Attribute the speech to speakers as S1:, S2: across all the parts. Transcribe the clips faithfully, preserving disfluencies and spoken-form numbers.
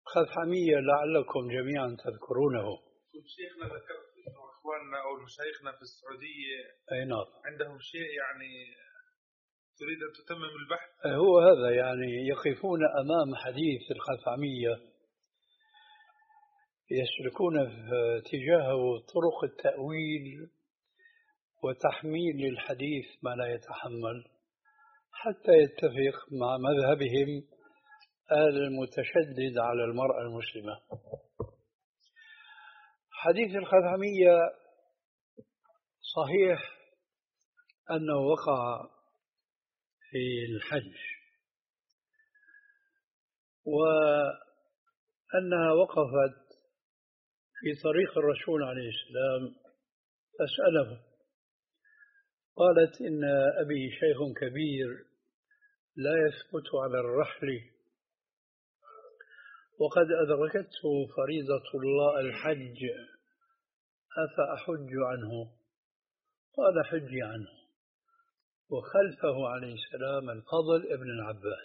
S1: خثعمية لعلكم جميعا تذكرونه.
S2: شيخنا ذكرت إنه إخواننا أو مشايخنا في السعودية
S1: أي نعم
S2: عندهم شيء يعني تريد أن تتمم البحث.
S1: هو هذا يعني يقفون أمام حديث الخثعمية يسلكون في اتجاهه طرق التأويل وتحميل الحديث ما لا يتحمل حتى يتفق مع مذهبهم المتشدد على المرأة المسلمة. حديث الخثعمية صحيح أنه وقع في الحج وأنها وقفت في طريق الرسول عليه السلام تسأله، قالت إن أبي شيخ كبير لا يثبت على الرحل وقد أدركته فريضة الله الحج أفأحج عنه؟ قال حجي عنه. وخلفه عليه السلام الفضل ابن العباس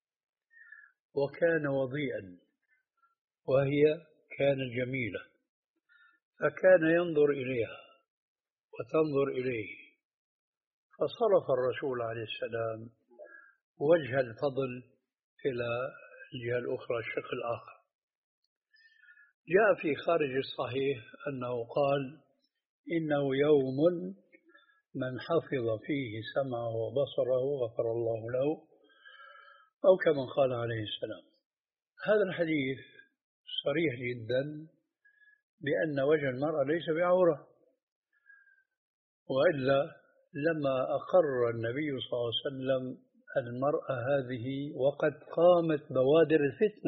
S1: وكان وضيئا وهي كانت جميلة فكان ينظر إليها وتنظر إليه، فصرف الرسول عليه السلام وجه الفضل إلى الجهة الأخرى الشق الآخر. جاء في خارج الصحيح أنه قال إنه يوم من حفظ فيه سمعه وبصره غفر الله له، أو كما قال عليه السلام. هذا الحديث صريح جدا بأن وجه المرأة ليس بعورة، وإلا لما أقر النبي صلى الله عليه وسلم المرأة هذه وقد قامت بوادر الفتنة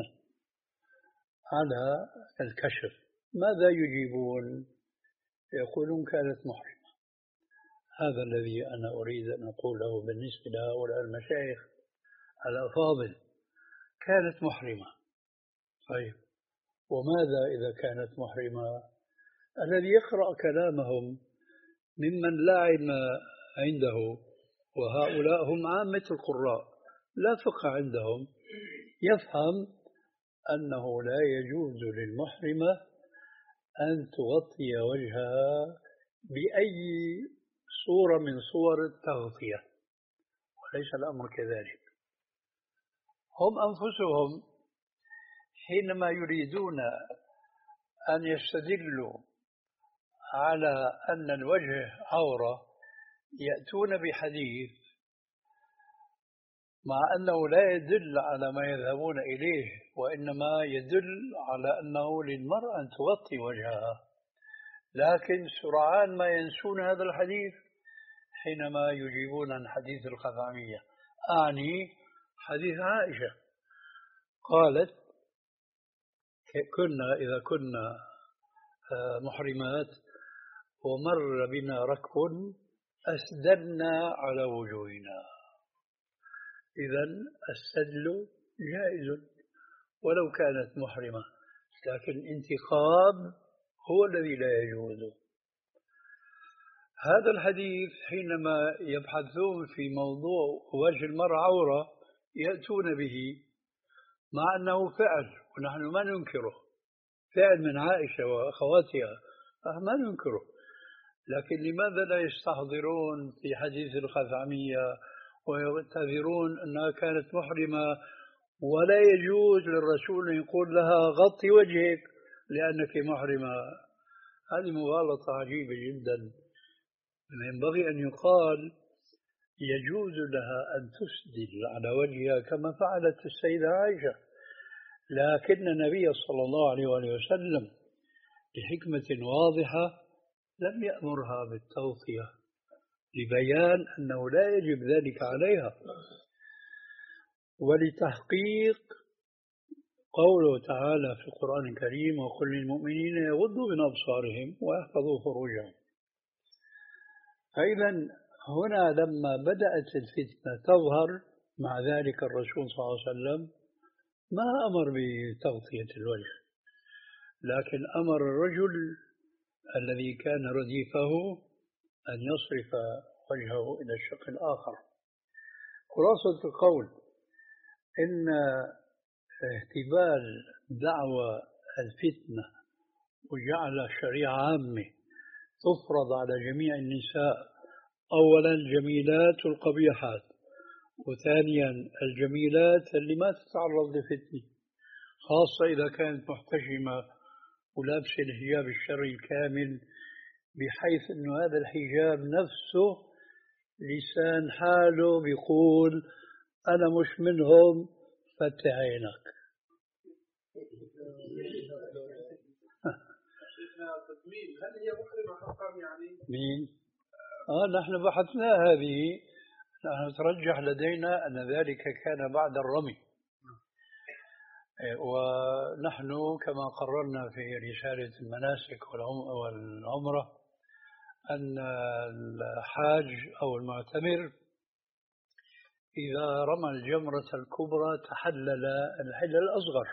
S1: على الكشف. ماذا يجيبون؟ يقولون كانت محرمة. هذا الذي أنا أريد أن أقوله بالنسبة لهؤلاء المشايخ الأفاضل، كانت محرمة. طيب وماذا إذا كانت محرمة؟ الذي يقرأ كلامهم ممن لا علم عنده، وهؤلاء هم عامة القراء لا فقه عندهم، يفهم أنه لا يجوز للمحرمة أن تغطي وجهها بأي صورة من صور التغطية، وليس الأمر كذلك. هم أنفسهم حينما يريدون أن يستدلوا على أن الوجه عورة يأتون بحديث مع أنه لا يدل على ما يذهبون إليه، وإنما يدل على أنه للمرأة أن تغطي وجهها، لكن سرعان ما ينسون هذا الحديث حينما يجيبون عن حديث الخثعمية. أعني حديث عائشة قالت كنا إذا كنا محرمات ومر بنا ركب أسدلنا على وجوهنا. إذن السدل جائز ولو كانت محرمة، لكن انتقاب هو الذي لا يجوز. هذا الحديث حينما يبحثون في موضوع وجه المرأة عورة يأتون به مع أنه فعل ونحن ما ننكره، فعل من عائشة وأخواتها ما ننكره، لكن لماذا لا يستحضرون في حديث الخثعمية ويعتذرون أنها كانت محرمة ولا يجوز للرسول أن يقول لها غطي وجهك لأنك محرمة؟ هذه مغالطة عجيبة جدا. ينبغي أن يقال يجوز لها أن تسدل على وجهها كما فعلت السيدة عائشة، لكن النبي صلى الله عليه وآله وسلم بحكمة واضحة لم يأمرها بالتغطية لبيان أنه لا يجب ذلك عليها، ولتحقيق قوله تعالى في القرآن الكريم وقل للمؤمنين يغضوا من أبصارهم ويحفظوا فروجهم. فإذا هنا لما بدأت الفتنة تظهر مع ذلك الرسول صلى الله عليه وسلم ما أمر بتغطية الوجه، لكن أمر الرجل الذي كان رديفه أن يصرف وجهه إلى الشق الآخر. خلاصة القول إن احتمال دعوى الفتنة وجعل الشريعة عامة تفرض على جميع النساء، أولا الجميلات والقبيحات، وثانيا الجميلات اللي ما تتعرض لفتنة، خاصة إذا كانت محتشمة ولابسة الحجاب الشرعي الكامل، بحيث أنه هذا الحجاب نفسه لسان حاله بيقول أنا مش منهم، فتح عينك.
S2: هل هي محرمة حقا يعني؟
S1: مين؟ آه نحن بحثنا هذه، نحن ترجح لدينا أن ذلك كان بعد الرمي، ونحن كما قررنا في رسالة المناسك والعمرة أن الحاج أو المعتمر إذا رمى الجمرة الكبرى تحلل الحل الأصغر،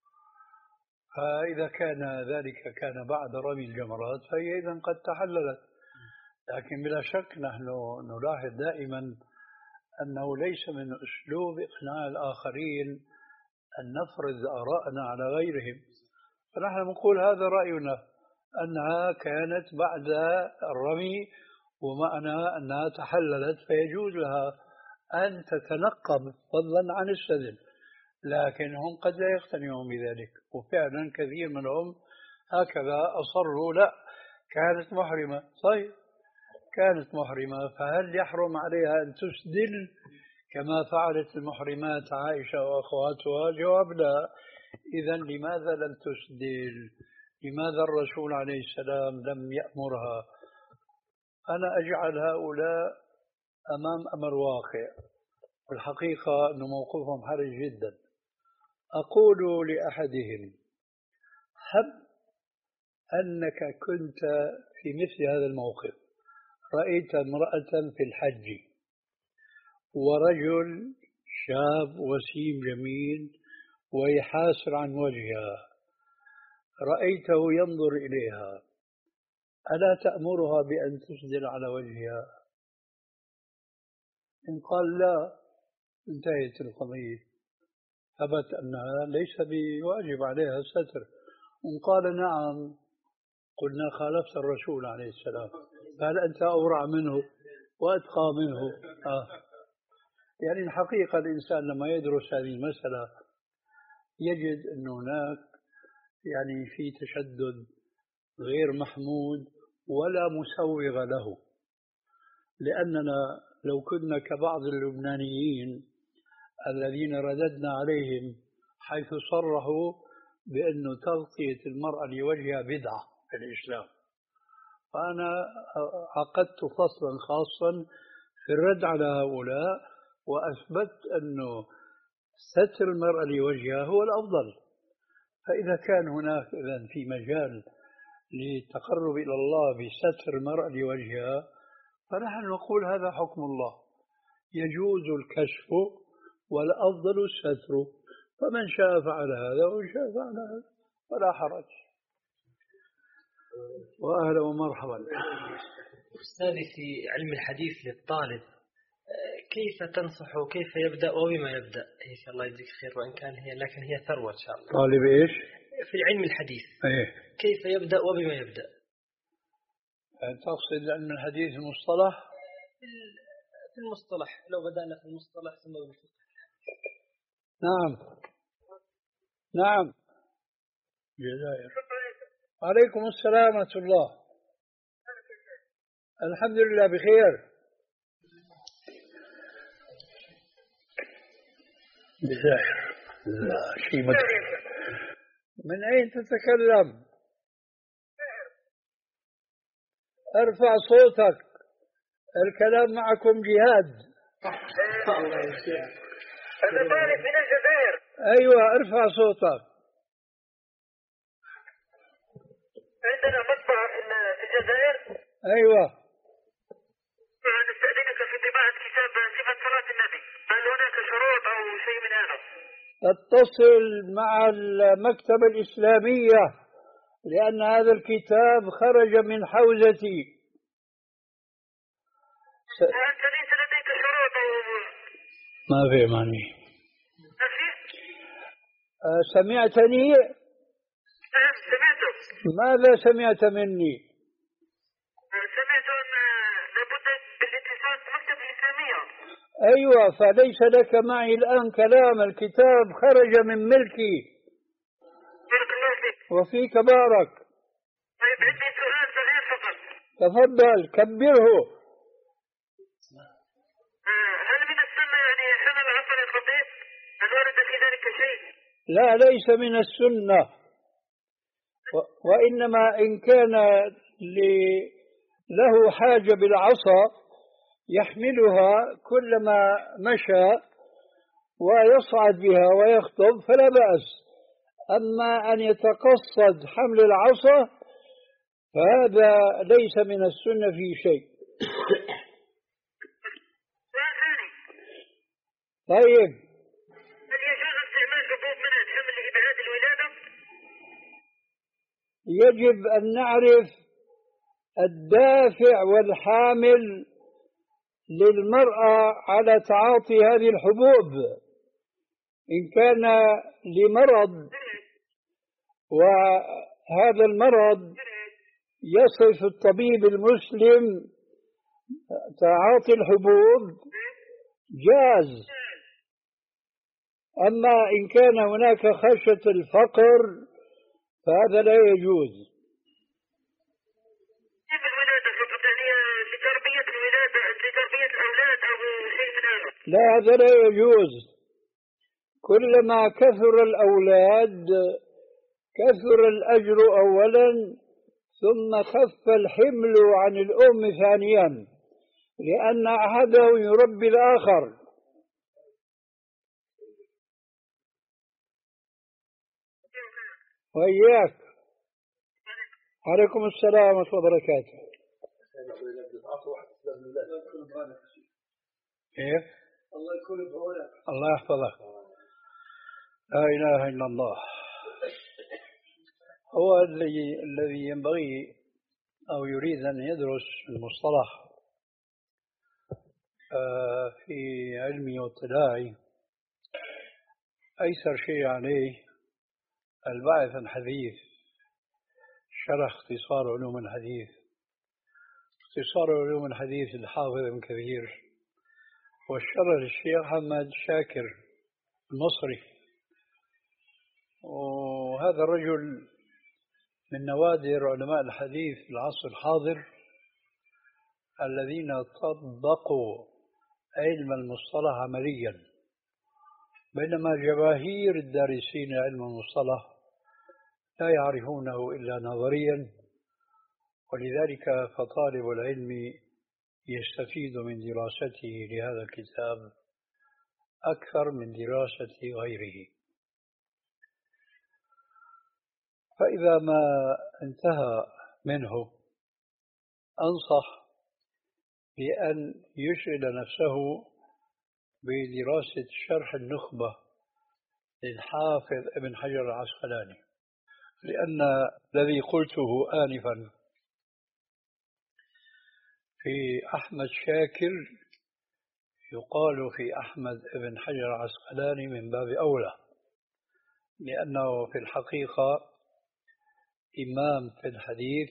S1: فإذا كان ذلك كان بعد رمي الجمرات فهي إذن قد تحللت. لكن بلا شك نحن نلاحظ دائما أنه ليس من أسلوب إقناع الآخرين أن نفرض آراءنا على غيرهم، فنحن نقول هذا رأينا أنها كانت بعد الرمي، ومعنى أنها تحللت فيجوز لها أن تتنقب فضلا عن السدل، لكن هم قد لا يقتنعون بذلك، وفعلا كثير منهم هكذا أصروا لا كانت محرمة. طيب كانت محرمة، فهل يحرم عليها أن تسدل كما فعلت المحرمات عائشة وأخواتها؟ جواب لا. إذن لماذا لم تسدل؟ لماذا الرسول عليه السلام لم يأمرها؟ أنا أجعل هؤلاء أمام أمر واقع، والحقيقة أن موقفهم حرج جدا. أقول لأحدهم هب أنك كنت في مثل هذا الموقف، رأيت امرأة في الحج ورجل شاب وسيم جميل ويحاسر عن وجهها، رأيته ينظر إليها، ألا تأمرها بأن تسدل على وجهها؟ إن قال لا انتهت القضية، ثبت أنها ليس بواجب عليها الستر. إن قال نعم قلنا خالفت الرسول عليه السلام، فهل أنت أورع منه وأتقى منه؟ آه. يعني الحقيقة الإنسان لما يدرس هذه المسألة يجد أن هناك يعني في تشدد غير محمود ولا مسوغ له، لأننا لو كنا كبعض اللبنانيين الذين رددنا عليهم حيث صرحوا بأن تغطية المرأة لوجهها بدعة في الإسلام، فأنا عقدت فصلا خاصا في الرد على هؤلاء وأثبت أنه ستر المرأة لوجهها هو الأفضل. فإذا كان هناك إذن في مجال للتقرب إلى الله بستر المرأة لوجهها، فنحن نقول هذا حكم الله، يجوز الكشف والأفضل الستر، فمن شاء فعل هذا ومن شاء فعل هذا ولا حرج. وأهلا ومرحبا.
S3: أستاذي في علم الحديث للطالب كيف تنصح وكيف يبدأ وبما يبدأ؟ إن شاء الله يجزيك خير، وإن كان هي لكن هي ثروة إن شاء الله.
S1: طالب إيش؟
S3: في علم الحديث.
S1: إيه؟
S3: كيف يبدأ وبما يبدأ؟
S1: تقصد علم الحديث المصطلح؟
S3: في المصطلح، لو بدأنا في المصطلح ثم بالفقه.
S1: نعم نعم. جزائر. عليكم السلام ورحمة الله. الحمد لله بخير. جزائر. لا شيء مدري. من أين تتكلم؟ ارفع صوتك، الكلام معكم جهاد.
S4: الله يسلمك. أنا طالب من الجزائر.
S1: أيوة ارفع صوتك.
S4: عندنا مطبعة في الجزائر.
S1: أيوة.
S4: نستأذنك في طباعة كتاب صفة صلاة النبي، هل هناك شروط أو شيء من هذا؟
S1: اتصل مع المكتبة الإسلامية لأن هذا الكتاب خرج من حوزتي.
S4: س... وأنت ليس لديك شروط أو...
S1: ما في معني. أه سمعتني؟
S4: نعم سمعته.
S1: ماذا سمعت مني؟
S4: سمعت أن لابد بالاتصال بمكتب الإسلامية.
S1: أيوة، فليس لك معي الآن كلام، الكتاب خرج من ملكي.
S4: بارك الله فيك.
S1: وفيك بارك.
S4: طيب عندي سؤال صغير فقط.
S1: تفضل كبره.
S4: هل من السنة يعني حمل عصر الخطيب؟ هل ورد في ذلك شيء؟
S1: لا، ليس من السنة، وإنما إن كان له حاجة بالعصا يحملها كلما مشى ويصعد بها ويخطب فلا بأس. أما أن يتقصد حمل العصا فهذا ليس من السنة في شيء. طيب،
S4: هل يجوز استعمال حبوب منع الحمل لإبعاد الولادة؟
S1: يجب أن نعرف الدافع والحامل للمرأة على تعاطي هذه الحبوب. إن كان لمرض وهذا المرض يصف الطبيب المسلم تعاطي الحبوب جاز. أما إن كان هناك خشية الفقر فهذا لا يجوز.
S4: كيف الولادة فقط يعني لتربية الولادة لتربية الأولاد أو شيء من هذا؟
S1: لا، هذا لا يجوز. كلما كثر الأولاد كثر الأجر أولا، ثم خف الحمل عن الأم ثانيا، لأن أحدهم يربي الآخر. وإياك. عليكم السلام ورحمة الله وبركاته. إيه؟
S5: الله يكون بعونك.
S1: الله يحفظك. لا إله إلا الله. هو الذي الذي ينبغي أو يريد أن يدرس المصطلح في علمي واطلاعي أيسر شيء عليه الباحث عن حديث، شرح اختصار علوم الحديث. اختصار علوم الحديث الحافظ ابن كثير، والشرح للشيخ محمد شاكر المصري. وهذا الرجل من نوادر علماء الحديث في العصر الحاضر الذين طبقوا علم المصطلح عمليا، بينما جماهير الدارسين علم المصطلح لا يعرفونه إلا نظريا. ولذلك فطالب العلم يستفيد من دراسته لهذا الكتاب أكثر من دراسة غيره. فإذا ما انتهى منه أنصح بأن يشغل نفسه بدراسة شرح النخبة للحافظ ابن حجر العسقلاني، لأن الذي قلته آنفا في أحمد شاكر يقال في أحمد ابن حجر العسقلاني من باب أولى، لأنه في الحقيقة إمام في الحديث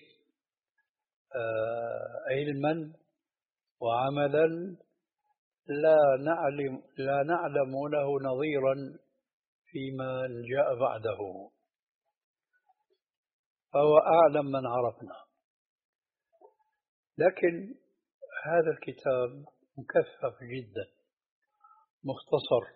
S1: علما وعملا لا نعلم لا نعلم له نظيرا فيما جاء بعده، فهو أعلم من عرفنا. لكن هذا الكتاب مكثف جدا مختصر،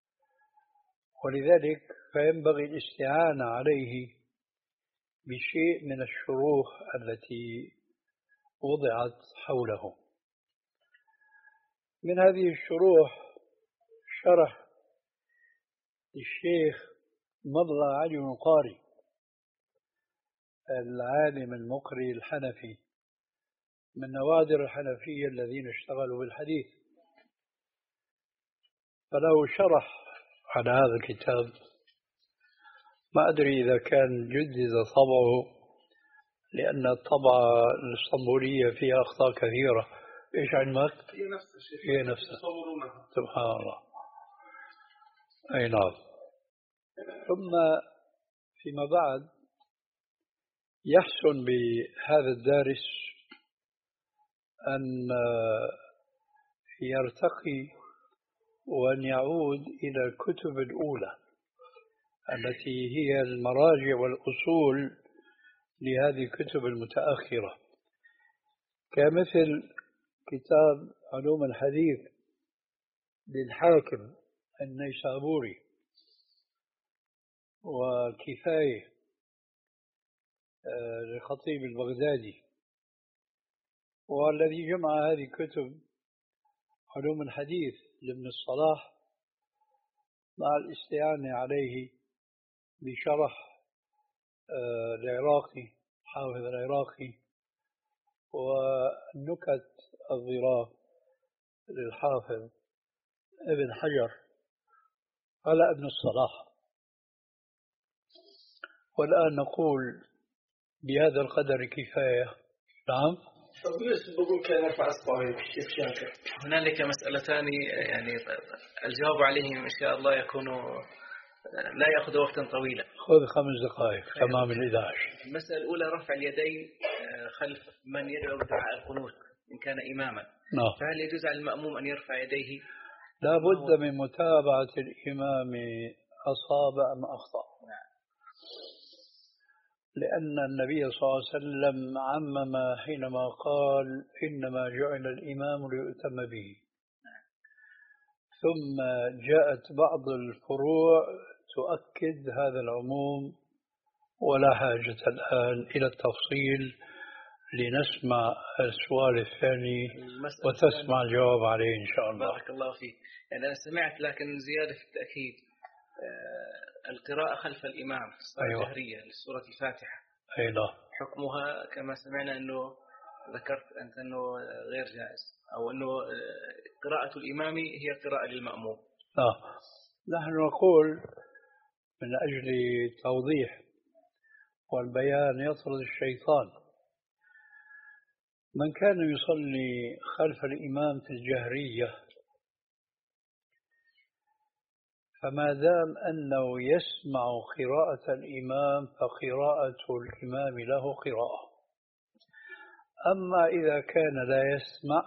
S1: ولذلك فينبغي الاستعانة عليه بشيء من الشروح التي وضعت حوله. من هذه الشروح شرح الشيخ مضى علي القاري العالم المقري الحنفي من نوادر الحنفية الذين اشتغلوا بالحديث، فله شرح على هذا الكتاب. ما أدري إذا كان جدد طبعه، لأن الطبعة الاسطنبولية فيها أخطاء كثيرة. إيش علمك؟
S2: هي نفس الشيء،
S1: هي نفسها.
S2: يصورونها.
S1: سبحان الله. أي نعم. ثم فيما بعد يحسن بهذا الدارس أن يرتقي وأن يعود إلى الكتب الأولى التي هي المراجع والأصول لهذه الكتب المتأخرة، كمثل كتاب علوم الحديث للحاكم النيسابوري، وكفاية للخطيب البغدادي، والذي جمع هذه الكتب علوم الحديث لابن الصلاح مع الاستعانة عليه بشرح العراقي حافظ العراقي والنكت الظراف للحافظ ابن حجر على ابن الصلاح. والآن نقول بهذا القدر كفاية. نعم.
S5: بقول كان يرفع أصبعه الشيخ شاكر. هنالك مسألتان يعني الجواب عليهم إن شاء الله يكون لا يأخذ وقتا طويلا.
S1: خذ خمس دقائق تمام الإداعش.
S5: المسألة الأولى رفع اليدين خلف من يدعو بدعاء القنوت إن كان إماما.
S1: نعم.
S5: فهل يجوز على المأموم أن يرفع يديه؟
S1: لا بد من متابعة الإمام أصاب أم أخطأ.
S5: نعم.
S1: لأن النبي صلى الله عليه وسلم عمم حينما قال إنما جعل الإمام ليؤتم به. ثم جاءت بعض الفروع تؤكد هذا العموم، ولا حاجة الآن إلى التفصيل لنسمع السؤال الثاني وتسمع الجواب عليه إن شاء الله.
S5: بارك الله فيك. يعني أنا سمعت لكن زيادة في التأكيد آه القراءة خلف الإمام في الصلاة
S1: أيوة.
S5: الجهرية لسورة الفاتحة.
S1: أي لا.
S5: حكمها كما سمعنا أنه ذكرت أنت أنه غير جائز أو أنه قراءة الإمام هي قراءة للمأموم.
S1: لا، نحن نقول من أجل توضيح والبيان يطرد الشيطان. من كان يصلي خلف الإمام في الجهرية فما دام أنه يسمع قراءة الإمام فقراءة الإمام له قراءة. أما إذا كان لا يسمع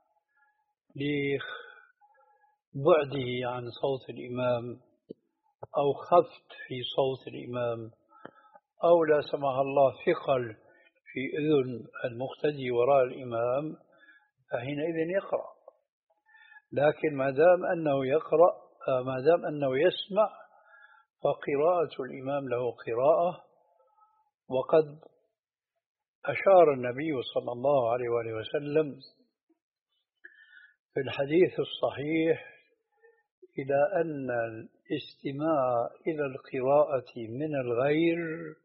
S1: لبعده عن صوت الإمام أو خفت في صوت الإمام أو لا سمح الله ثقل في أذن المقتدي وراء الإمام فحينئذ يقرأ. لكن ما دام أنه يقرأ ما دام أنه يسمع فقراءة الإمام له قراءة. وقد أشار النبي صلى الله عليه وآله وسلم في الحديث الصحيح إلى أن الاستماع إلى القراءة من الغير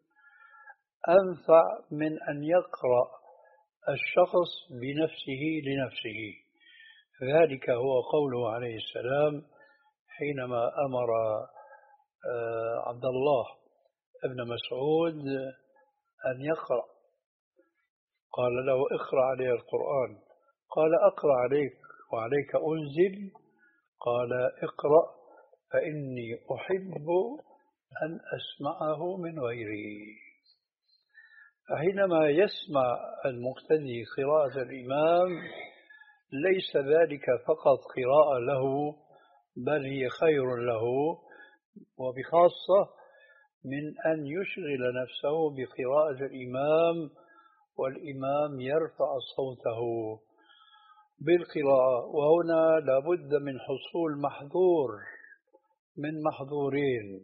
S1: أنفع من أن يقرأ الشخص بنفسه لنفسه. ذلك هو قوله عليه السلام حينما أمر عبد الله ابن مسعود أن يقرأ، قال له اقرأ عليه القرآن، قال أقرأ عليك وعليك أنزل، قال اقرأ فإني أحب أن أسمعه من غيري. فحينما يسمع المقتدي قراءة الإمام ليس ذلك فقط قراءة له بل هي خير له، وبخاصة من أن يشغل نفسه بقراءة الإمام والإمام يرفع صوته بالقراءة. وهنا لابد من حصول محظور من محظورين،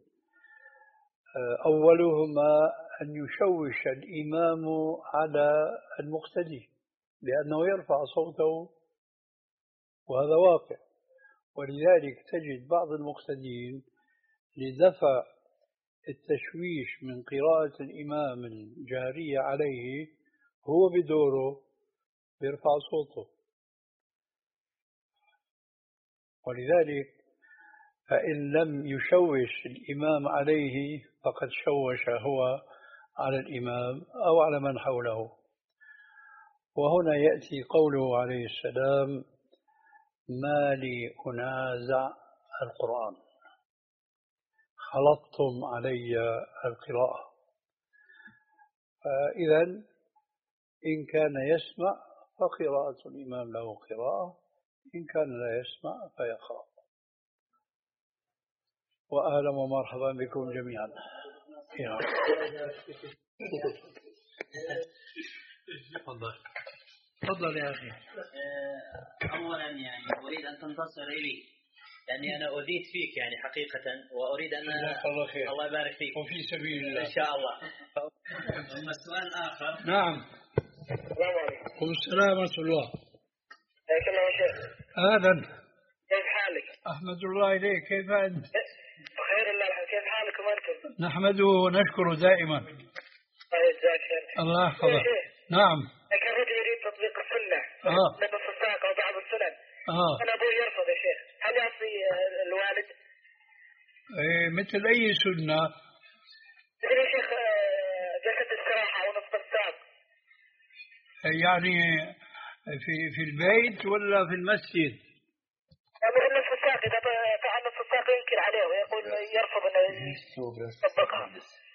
S1: أولهما أن يشوش الإمام على المقتدي لأنه يرفع صوته، وهذا واقع. ولذلك تجد بعض المقتدين لدفع التشويش من قراءة الإمام الجهرية عليه هو بدوره يرفع صوته. ولذلك فإن لم يشوش الإمام عليه فقد شوش هو على الإمام أو على من حوله. وهنا يأتي قوله عليه السلام ما لي أنازع القرآن. خلطتم علي القراءة. فإذا إن كان يسمع فقراءة الإمام له قراءة، إن كان لا يسمع فيقرأ. وأهلا ومرحبا بكم جميعا. تفضل تفضل يا أخي.
S6: أولا يعني أريد أن تنتصر لي لأني أنا أذيت فيك يعني حقيقة، وأريد أن
S1: الله خير.
S6: الله يبارك فيك
S1: وفي سبيل الله
S6: إن شاء الله. ثم السؤال الآخر.
S1: نعم.
S4: السلام عليكم.
S1: السلام ورحمة الله.
S4: حياك الله يا شيخ.
S1: أهلا.
S4: كيف حالك؟
S1: أحمد الله إليك، كيف أنت؟
S4: بخير الله الحمد. كيف حالكم أنتم؟
S1: نحمده ونشكره دائما.
S4: طيب جزاك خير.
S1: الله يحفظك. نعم.
S4: لكن الرجل يريد تطبيق السنة
S1: آه.
S4: نصف الساق أو بعض السنن.
S1: آه.
S4: أنا أبوي يرفض يا شيخ، هل يعصي الوالد؟
S1: إيه مثل أي سنة؟
S4: مثل يا شيخ جلسة الاستراحة أو نصف الساق.
S1: يعني في في البيت ولا في المسجد؟
S4: مثل نصف الساق، إذا فعل نصف الساق ينكر عليه ويقول يرفض أنه يطبقها.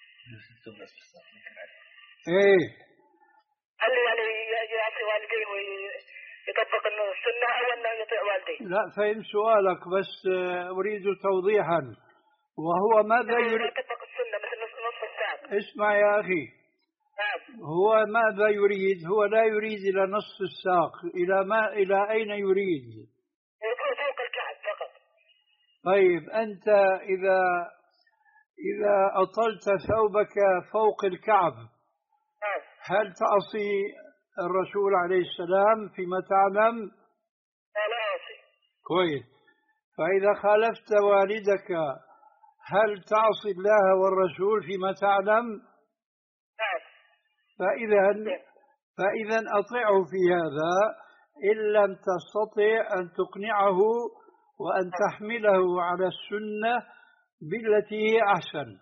S1: إيه.
S4: هل يعني يعصي والديه ويطبق انه السنه او انه يطيع والديه؟
S1: لا، فهم سؤالك بس اريد توضيحا. وهو ماذا يريد؟
S4: يطبق السنه مثل نصف الساعه.
S1: اسمع يا اخي.
S4: نعم.
S1: هو ماذا يريد؟ هو لا يريد الى نصف الساق، الى ما الى اين يريد؟
S4: فوق الكعب فقط.
S1: طيب انت اذا اذا اطلت ثوبك فوق الكعب هل تعصي الرسول عليه السلام فيما تعلم؟
S4: لا لا أعصي.
S1: كويس. فإذا خالفت والدك هل تعصي الله والرسول فيما تعلم؟
S4: نعم.
S1: فإذا فإذا أطيعه في هذا إن لم تستطع أن تقنعه وأن تحمله على السنة بالتي هي أحسن.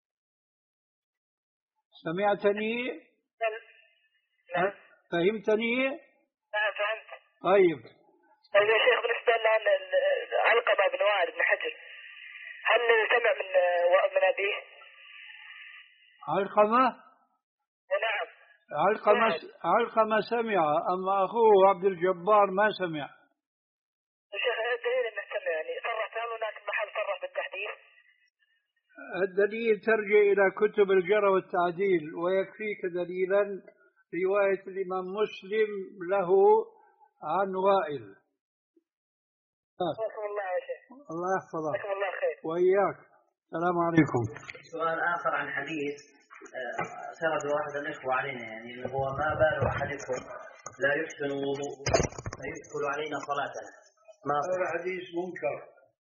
S1: سمعتني؟
S4: نعم.
S1: فهمتني؟
S4: نعم فهمت.
S1: طيب.
S4: طيب يا شيخ بالنسبة لعلقمة بن وائل بن حجر، هل سمع من من أبيه؟
S1: علقمة؟
S4: نعم.
S1: علقمة علقمة سمع، أما أخوه عبد الجبار ما سمع.
S4: يا شيخ الدليل أنه سمع، يعني صرح هل هناك محل صرح بالتحديث؟
S1: الدليل ترجع إلى كتب الجرح والتعديل، ويكفيك دليلا رواية الإمام مسلم له عن وائل.
S4: حياكم الله يا شيخ.
S1: الله يحفظك.
S4: حياكم الله خير.
S1: وإياك. السلام عليكم.
S6: سؤال آخر عن حديث سرد واحد الإخوة علينا، يعني هو ما بال أحدكم لا يحسن وضوء فيدخل علينا صلاتنا. ما
S1: هذا حديث منكر.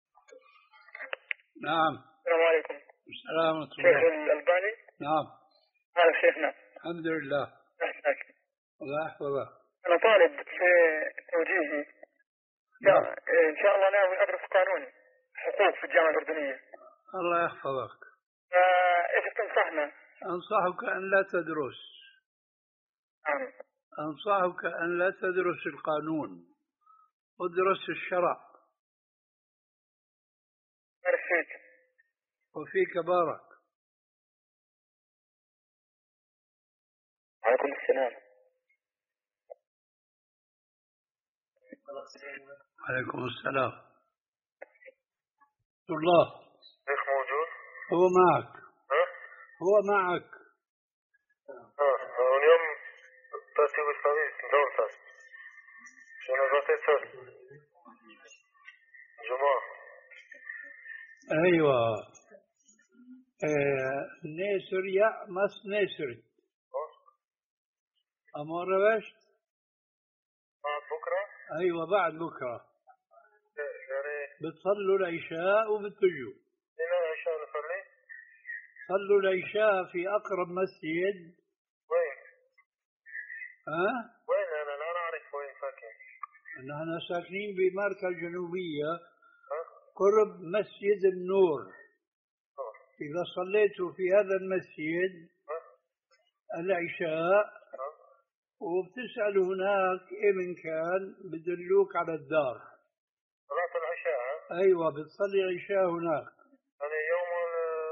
S1: نعم.
S4: السلام عليكم.
S1: السلام ورحمة
S4: شيخ
S1: الله.
S4: الألباني.
S1: نعم.
S4: هذا شيخنا.
S1: الحمد لله.
S4: أحسنك.
S1: الله يحفظك.
S4: أنا طالب في توجيهي.
S1: نعم.
S4: إن شاء الله ناوي أدرس قانون حقوق في الجامعة الأردنية.
S1: الله يحفظك.
S4: إيش تنصحنا؟
S1: أنصحك أن لا تدرس.
S4: نعم.
S1: أنصحك أن لا تدرس القانون، ادرس الشرع.
S4: بارك فيك.
S1: وفيك بارك.
S4: عليكم السلام.
S1: عليكم السلام. الله.
S2: شيخ موجود؟
S1: هو معك.
S2: ها؟
S1: هو معك.
S2: اه اليوم ترتيب الصديق دولتك شنو غطيت جمعة.
S1: أيوة. آه نيسر يا مس نيسر أمر باش.
S2: بعد بكرة.
S1: أيوة بعد بكرة.
S2: يعني
S1: بتصلوا العشاء وبتجوا.
S2: هنا العشاء نصلي.
S1: صلوا العشاء في أقرب مسجد.
S2: وين؟
S1: ها؟
S2: وين أنا لا أعرف وين ساكن.
S1: نحن ساكنين بماركة الجنوبية قرب مسجد النور.
S2: أه.
S1: إذا صليتوا في هذا المسجد
S2: أه.
S1: العشاء
S2: أه.
S1: وبتسأل هناك إيه من كان بدلوك على الدار.
S2: صلاة العشاء.
S1: أيوة بتصلي العشاء هناك.
S2: يعني يوم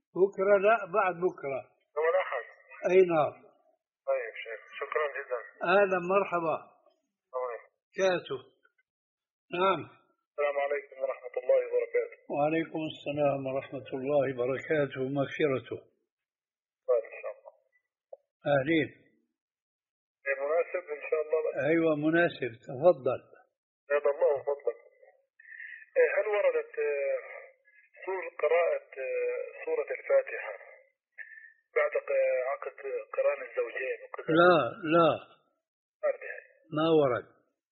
S1: بكرة لا بعد بكرة.
S7: يوم الأحد.
S1: أي نعم.
S7: طيب شيخ شكرا جدا.
S1: أهلا مرحبا. كاتو. نعم.
S7: السلام عليكم ورحمة الله وبركاته.
S1: وعليكم السلام ورحمة الله وبركاته ومغفرته.
S7: طيب إن شاء الله.
S1: أهلين.
S7: مناسب إن شاء الله.
S1: أيوة مناسب تفضل.
S7: زاد الله فضلك. هل وردت سورة قراءة سورة الفاتحة بعد عقد قران الزوجين وكذا؟
S1: لا لا ما ورد.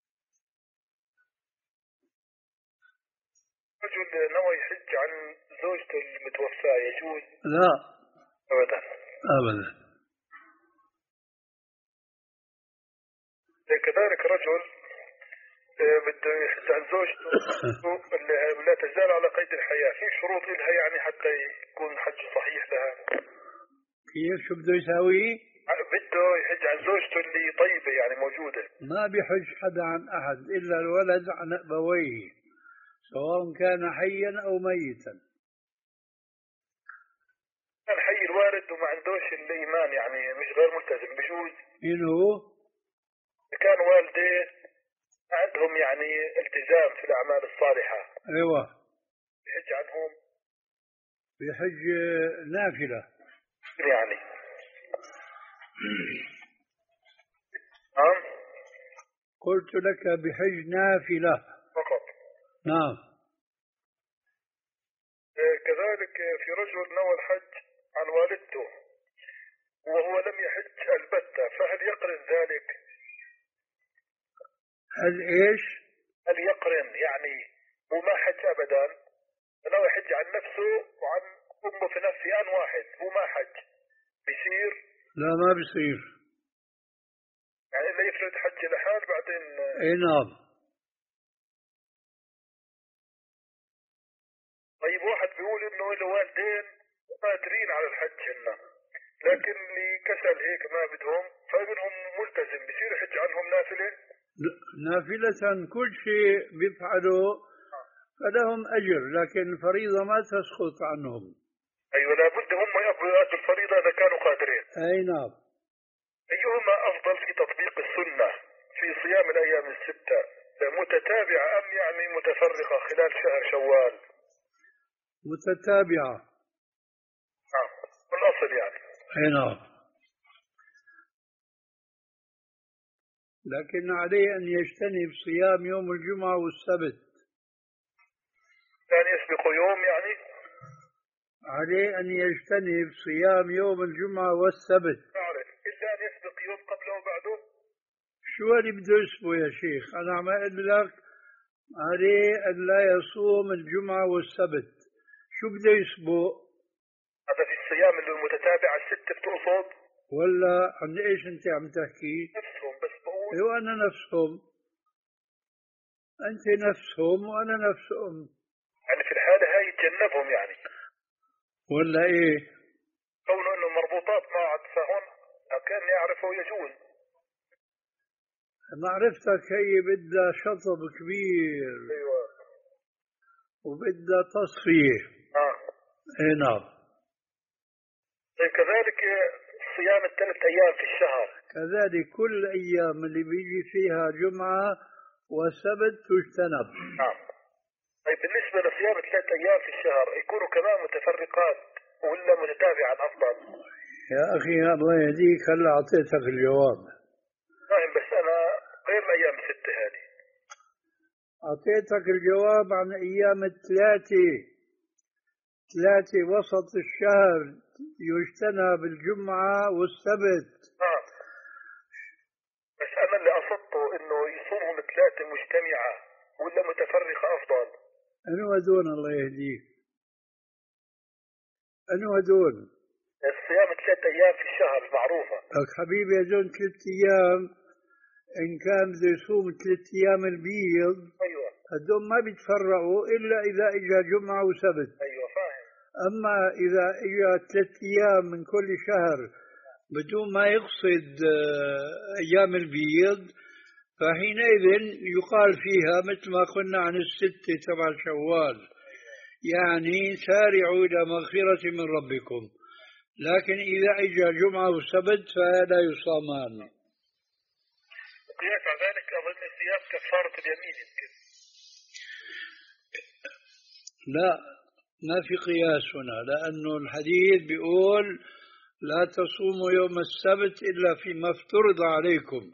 S7: رجل نوى يحج عن زوجته المتوفاة يجوز؟
S1: لا
S7: أبدا
S1: أبدا.
S7: كذلك رجل بده يحج عن زوجته اللي لا تزال على قيد الحياة، في شروط لها يعني حتى يكون الحج صحيح لها؟
S1: كيف شو بده يساوي؟
S7: بده يحج عن زوجته اللي طيبة يعني موجودة.
S1: ما بيحج حدا عن أحد إلا الولد عن أبويه سواء كان حيا أو ميتا.
S7: كان حي الوالد وما عندوش الإيمان يعني مش غير ملتزم بجوز؟
S1: مين هو؟
S7: كان والديه عندهم يعني التزام في الأعمال الصالحة.
S1: أيوة.
S7: بيحج عنهم؟
S1: بيحج نافلة
S7: يعني. نعم.
S1: قلت لك بحج نافلة
S7: فقط.
S1: نعم.
S7: كذلك في رجل نوى الحج عن والدته وهو لم يحج البتة، فهل يقرن ذلك؟
S1: هل ايش؟
S7: هل يقرن يعني هو ما حج ابدا، نوى يحج عن نفسه وعن امه في نفس ان واحد، هو ما حج، بيصير؟
S1: لا ما بيصير.
S7: يعني اللي يفرض حج لحال بعدين.
S1: اي نعم.
S7: طيب واحد بيقول انه له والدين قادرين على الحج هنا، لكن لكسل هيك ما بدهم، فابنهم ملتزم، بيصير يحج عنهم نافله؟
S1: نافلة كل شيء بيفعلوا فلهم أجر، لكن الفريضة ما تسقط عنهم.
S7: أيوة لابد هم يقضوا الفريضة إذا كانوا قادرين.
S1: أي نعم.
S7: أيهما أفضل في تطبيق السنة في صيام الأيام الستة، متتابعة أم يعني متفرقة خلال شهر شوال؟
S1: متتابعة.
S7: نعم بالأصل يعني.
S1: أي نعم. لكن عليه أن يجتنب صيام يوم الجمعة والسبت.
S7: كان يسبق يوم يعني؟
S1: عليه أن يجتنب صيام يوم الجمعة والسبت.
S7: أعرف، إلا أن يسبق يوم قبله وبعده؟
S1: شو اللي بده يسبق يا شيخ؟ أنا عم أقول لك عليه أن لا يصوم الجمعة والسبت. شو بده يسبق؟
S7: هذا في الصيام اللي المتتابعة الستة بتقصد؟
S1: ولا عن إيش أنت عم تحكي؟
S7: نفسهم بس بقول.
S1: أيوة أنا نفسهم. أنت نفسهم وأنا نفسهم.
S7: يعني في الحالة هاي يتجنبهم يعني.
S1: ولا إيه؟
S7: كونه إنه مربوطات معه فهون كان يعرفه يجوز.
S1: معرفتك هي بدها شطب كبير.
S7: أيوة.
S1: وبدها تصفية.
S7: آه.
S1: إيه نعم.
S7: طيب كذلك صيام الثلاث أيام في الشهر.
S1: كذلك كل أيام اللي بيجي فيها جمعة وسبت تجتنب.
S7: نعم. طيب بالنسبة لصيام الثلاث أيام في الشهر يكونوا كمان متفرقات ولا متتابعا أفضل؟
S1: يا أخي الله يهديك هلا أعطيتك الجواب.
S7: فاهم بس أنا غير الأيام الستة هذه.
S1: أعطيتك الجواب عن أيام الثلاثة. ثلاثة وسط الشهر يجتنب الجمعة والسبت.
S7: نعم. بس أنا اللي قصدته إنه يصومهم ثلاثة مجتمعة ولا متفرقة أفضل؟
S1: أنو هدول الله يهديك؟ أنو هدول؟
S7: الصيام ثلاث أيام في الشهر المعروفة.
S1: لك حبيبي هدول ثلاث أيام إن كان بده يصوم ثلاث أيام البيض.
S7: أيوة.
S1: هدول ما بيتفرقوا إلا إذا إجا جمعة وسبت.
S7: أيوة فاهم.
S1: أما إذا إجا ثلاث أيام من كل شهر بدون ما يقصد أيام البيض فحينئذ يقال فيها مثل ما قلنا عن الستة تبع شوال يعني سارعوا إلى مغفرة من ربكم، لكن إذا إجا جمعة وسبت فلا يصامان.
S7: قياس على ذلك أظن قياس كفارة اليمين يمكن.
S1: لا، ما في قياس هنا، لأنه الحديث بيقول لا تصوموا يوم السبت إلا فيما افترض عليكم،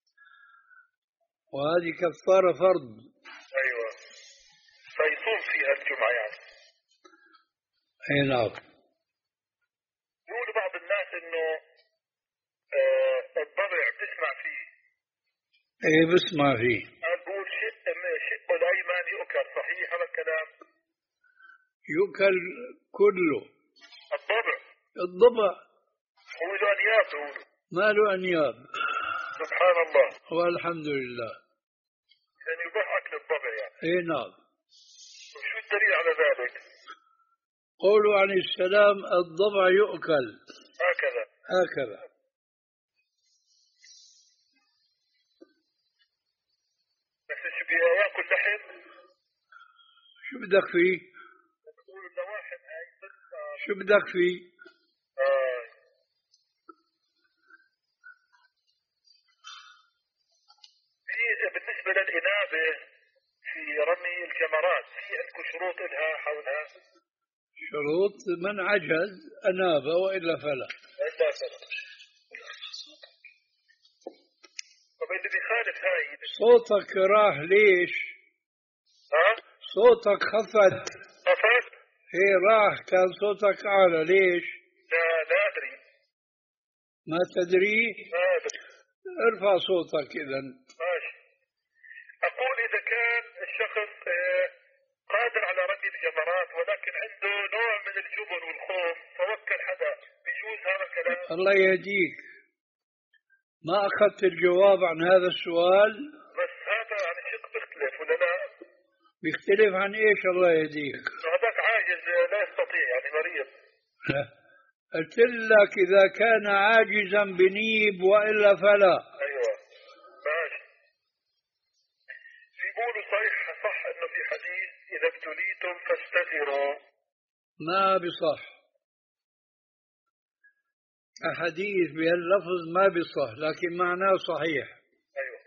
S1: وهذه كفارة فرض.
S7: أيوة، فيصوم فيها الجمعة يعني.
S1: أي نعم.
S7: يقول بعض الناس إنه آه الضبع بتسمع فيه.
S1: إيه بسمع فيه.
S7: أقول شق شق الأيمن يؤكل، صحيح هذا الكلام؟
S1: يؤكل كله.
S7: الضبع.
S1: الضبع.
S7: هو له أنياب يقولوا.
S1: ما له أنياب.
S7: سبحان الله.
S1: والحمد لله.
S7: يعني يباح أكل الضبع يعني.
S1: إيه نعم.
S7: وشو الدليل على ذلك؟
S1: قولوا عليه السلام الضبع يؤكل.
S7: هكذا.
S1: هكذا.
S7: بس شو بياكل لحم؟
S1: شو بدك فيه؟
S7: بقول اللواحم هاي
S1: شو بدك فيه؟
S7: آه. في بالنسبة للإنابة في رمي الجمرات في عندكم شروط لها حولها؟
S1: شروط من عجز أناب وإلا فلا.
S7: إلا فلا. طب اللي بيخالف هاي
S1: صوتك راح ليش؟
S7: ها؟
S1: صوتك خفت.
S7: خفت؟
S1: ايه راح، كان صوتك أعلى ليش؟
S7: لا لا أدري.
S1: ما تدري؟
S7: ما أدري.
S1: ارفع صوتك إذا.
S7: ماشي. أقول إذا كان الشخص قادر على رمي الجمرات ولكن عنده نوع من الجبن والخوف فوكل حدا، بيجوز هذا الكلام؟
S1: الله يهديك. ما أخذت الجواب عن هذا السؤال؟
S7: بس هذا يعني شق بيختلف ولا لا؟
S1: بيختلف عن إيش الله يهديك؟
S7: هذاك عاجز لا يستطيع يعني مريض.
S1: لا. قلت لك إذا كان عاجزا بنيب وإلا فلا.
S7: أيوة ماشي. في بيقولوا صحيح صح إنه في حديث إذا ابتليتم فاستغفروا.
S1: ما بصح. أحاديث بهاللفظ ما بصح، لكن معناه صحيح.
S7: أيوة.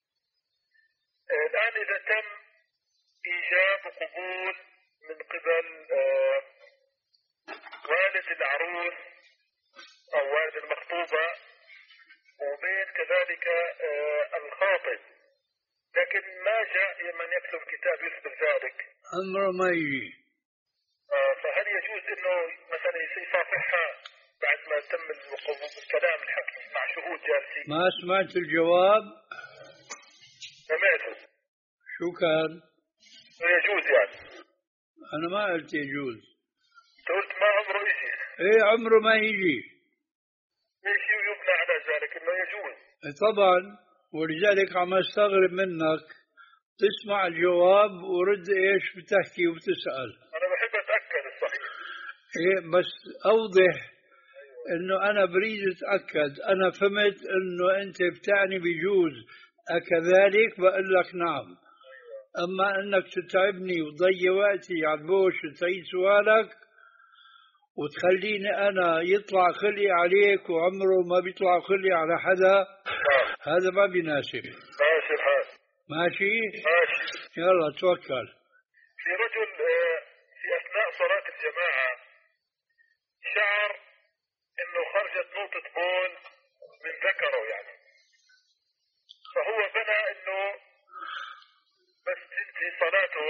S7: الآن إذا تم إيجاب وقبول من قبل آه والد العروس أو والد المخطوبة وبين كذلك آه الخاطب، لكن ما جاء من يكتب كتاب يثبت ذلك،
S1: أمره ما يجي.
S7: آه فهل يجوز إنه مثلا يصافحها بعد ما تم الكلام الحكي مع شهود جالسين؟
S1: ما سمعت الجواب؟
S7: سمعته.
S1: شو كان؟
S7: يجوز يعني.
S1: أنا ما قلت يجوز.
S7: قلت ما عمره يجي.
S1: إيه عمره ما يجي.
S7: ايش يبنى على ذلك انه يجوز؟
S1: طبعا، ولذلك عم استغرب منك تسمع الجواب ورد ايش بتحكي وبتسأل.
S7: انا بحب اتأكد الصحيح.
S1: ايه بس اوضح انه انا بريد اتأكد. انا فهمت انه انت بتعني بيجوز، اكذلك بقول لك نعم. اما انك تتعبني وتضيع وقتي على البوش وتعيد سؤالك وتخليني أنا يطلع خلي عليك وعمره ما بيطلع خلي على حدا، هذا ما بيناسب.
S7: ماشي الحال.
S1: ماشي؟
S7: ماشي.
S1: يلا توكل.
S7: في رجل في أثناء صلاة الجماعة شعر إنه خرجت نقطة بول من ذكره يعني، فهو بنى إنه بس تنتهي صلاته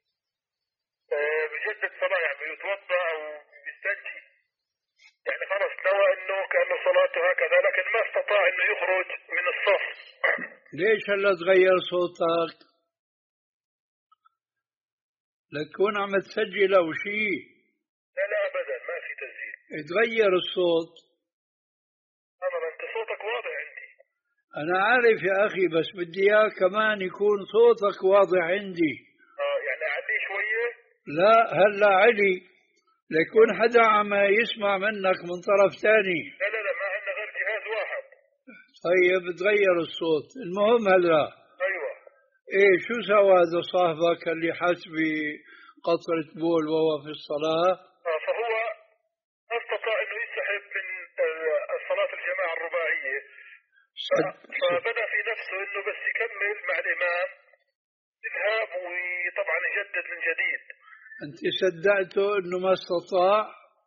S7: بجدد صلاة يعني يتوضأ أو يستنجي، يعني خلص نوى إنه كأنه صلاته هكذا، لكن ما استطاع إنه يخرج من الصف.
S1: ليش هلا تغير صوتك؟ لتكون عم تسجل أو شيء؟
S7: لا لا أبدا ما في تسجيل.
S1: تغير الصوت.
S7: أنا أنت صوتك واضح عندي.
S1: أنا عارف يا أخي، بس بدي إياك كمان يكون صوتك واضح عندي.
S7: آه يعني أعلي شوية؟
S1: لا هلا علي، ليكون حدا عم يسمع منك من طرف ثاني.
S7: لا لا لا ما عندنا غير جهاز واحد.
S1: طيب تغير الصوت. المهم هلا
S7: أيوة.
S1: إيه شو سوى هذا صاحبك اللي حس قطرة بول وهو في الصلاة
S7: فهو ما استطاع أنه يسحب من الصلاة الجماعة الرباعية، فبدأ في نفسه أنه بس يكمل مع الإمام يذهب وطبعا يجدد من جديد.
S1: أنت صدقته أنه ما استطاع؟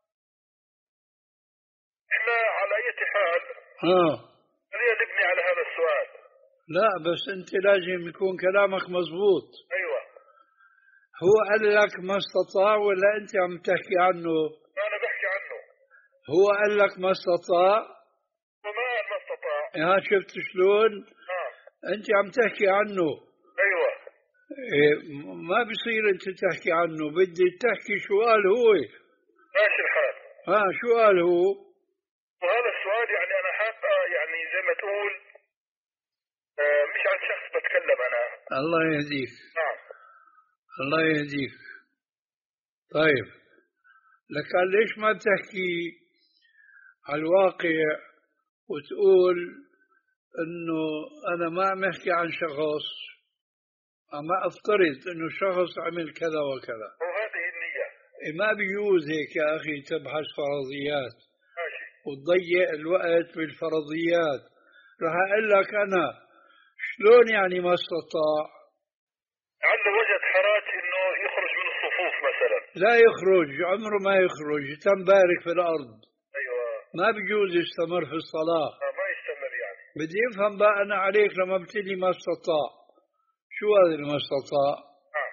S7: إحنا على أي حال
S1: آه
S7: خلينا نبني على هذا السؤال.
S1: لا بس أنت لازم يكون كلامك مزبوط.
S7: أيوة.
S1: هو قال لك ما استطاع ولا أنت عم تحكي عنه؟
S7: أنا بحكي عنه.
S1: هو قال لك ما استطاع؟
S7: وما قال ما استطاع.
S1: يا شفت شلون؟
S7: آه.
S1: أنت عم تحكي عنه.
S7: أيوة.
S1: إيه ما بصير أنت تحكي عنه، بدي تحكي شو قال هو.
S7: ماشي الحال.
S1: ها شو قال هو؟
S7: وهذا السؤال يعني أنا حاب يعني زي ما تقول آه مش عن شخص بتكلم أنا.
S1: الله يهديك.
S7: نعم.
S1: الله يهديك. طيب لك ليش ما تحكي على الواقع وتقول انه انا ما عم احكي عن شخص، اما افترض انه شخص عمل كذا وكذا،
S7: وهذه النية.
S1: ما بيجوز هيك يا اخي تبحث فرضيات
S7: ماشي.
S1: وتضيع الوقت بالفرضيات. راح اقول لك انا شلون يعني ما استطاع؟
S7: عنده وجد حراج انه يخرج من الصفوف مثلا.
S1: لا يخرج، عمره ما يخرج، تنبارك في الارض.
S7: ايوه.
S1: ما بيجوز يستمر في الصلاة.
S7: آه ما يستمر يعني.
S1: بدي افهم بقى انا عليك لما بتقلي ما استطاع، شو هذا اللي ما استطاع؟
S7: آه.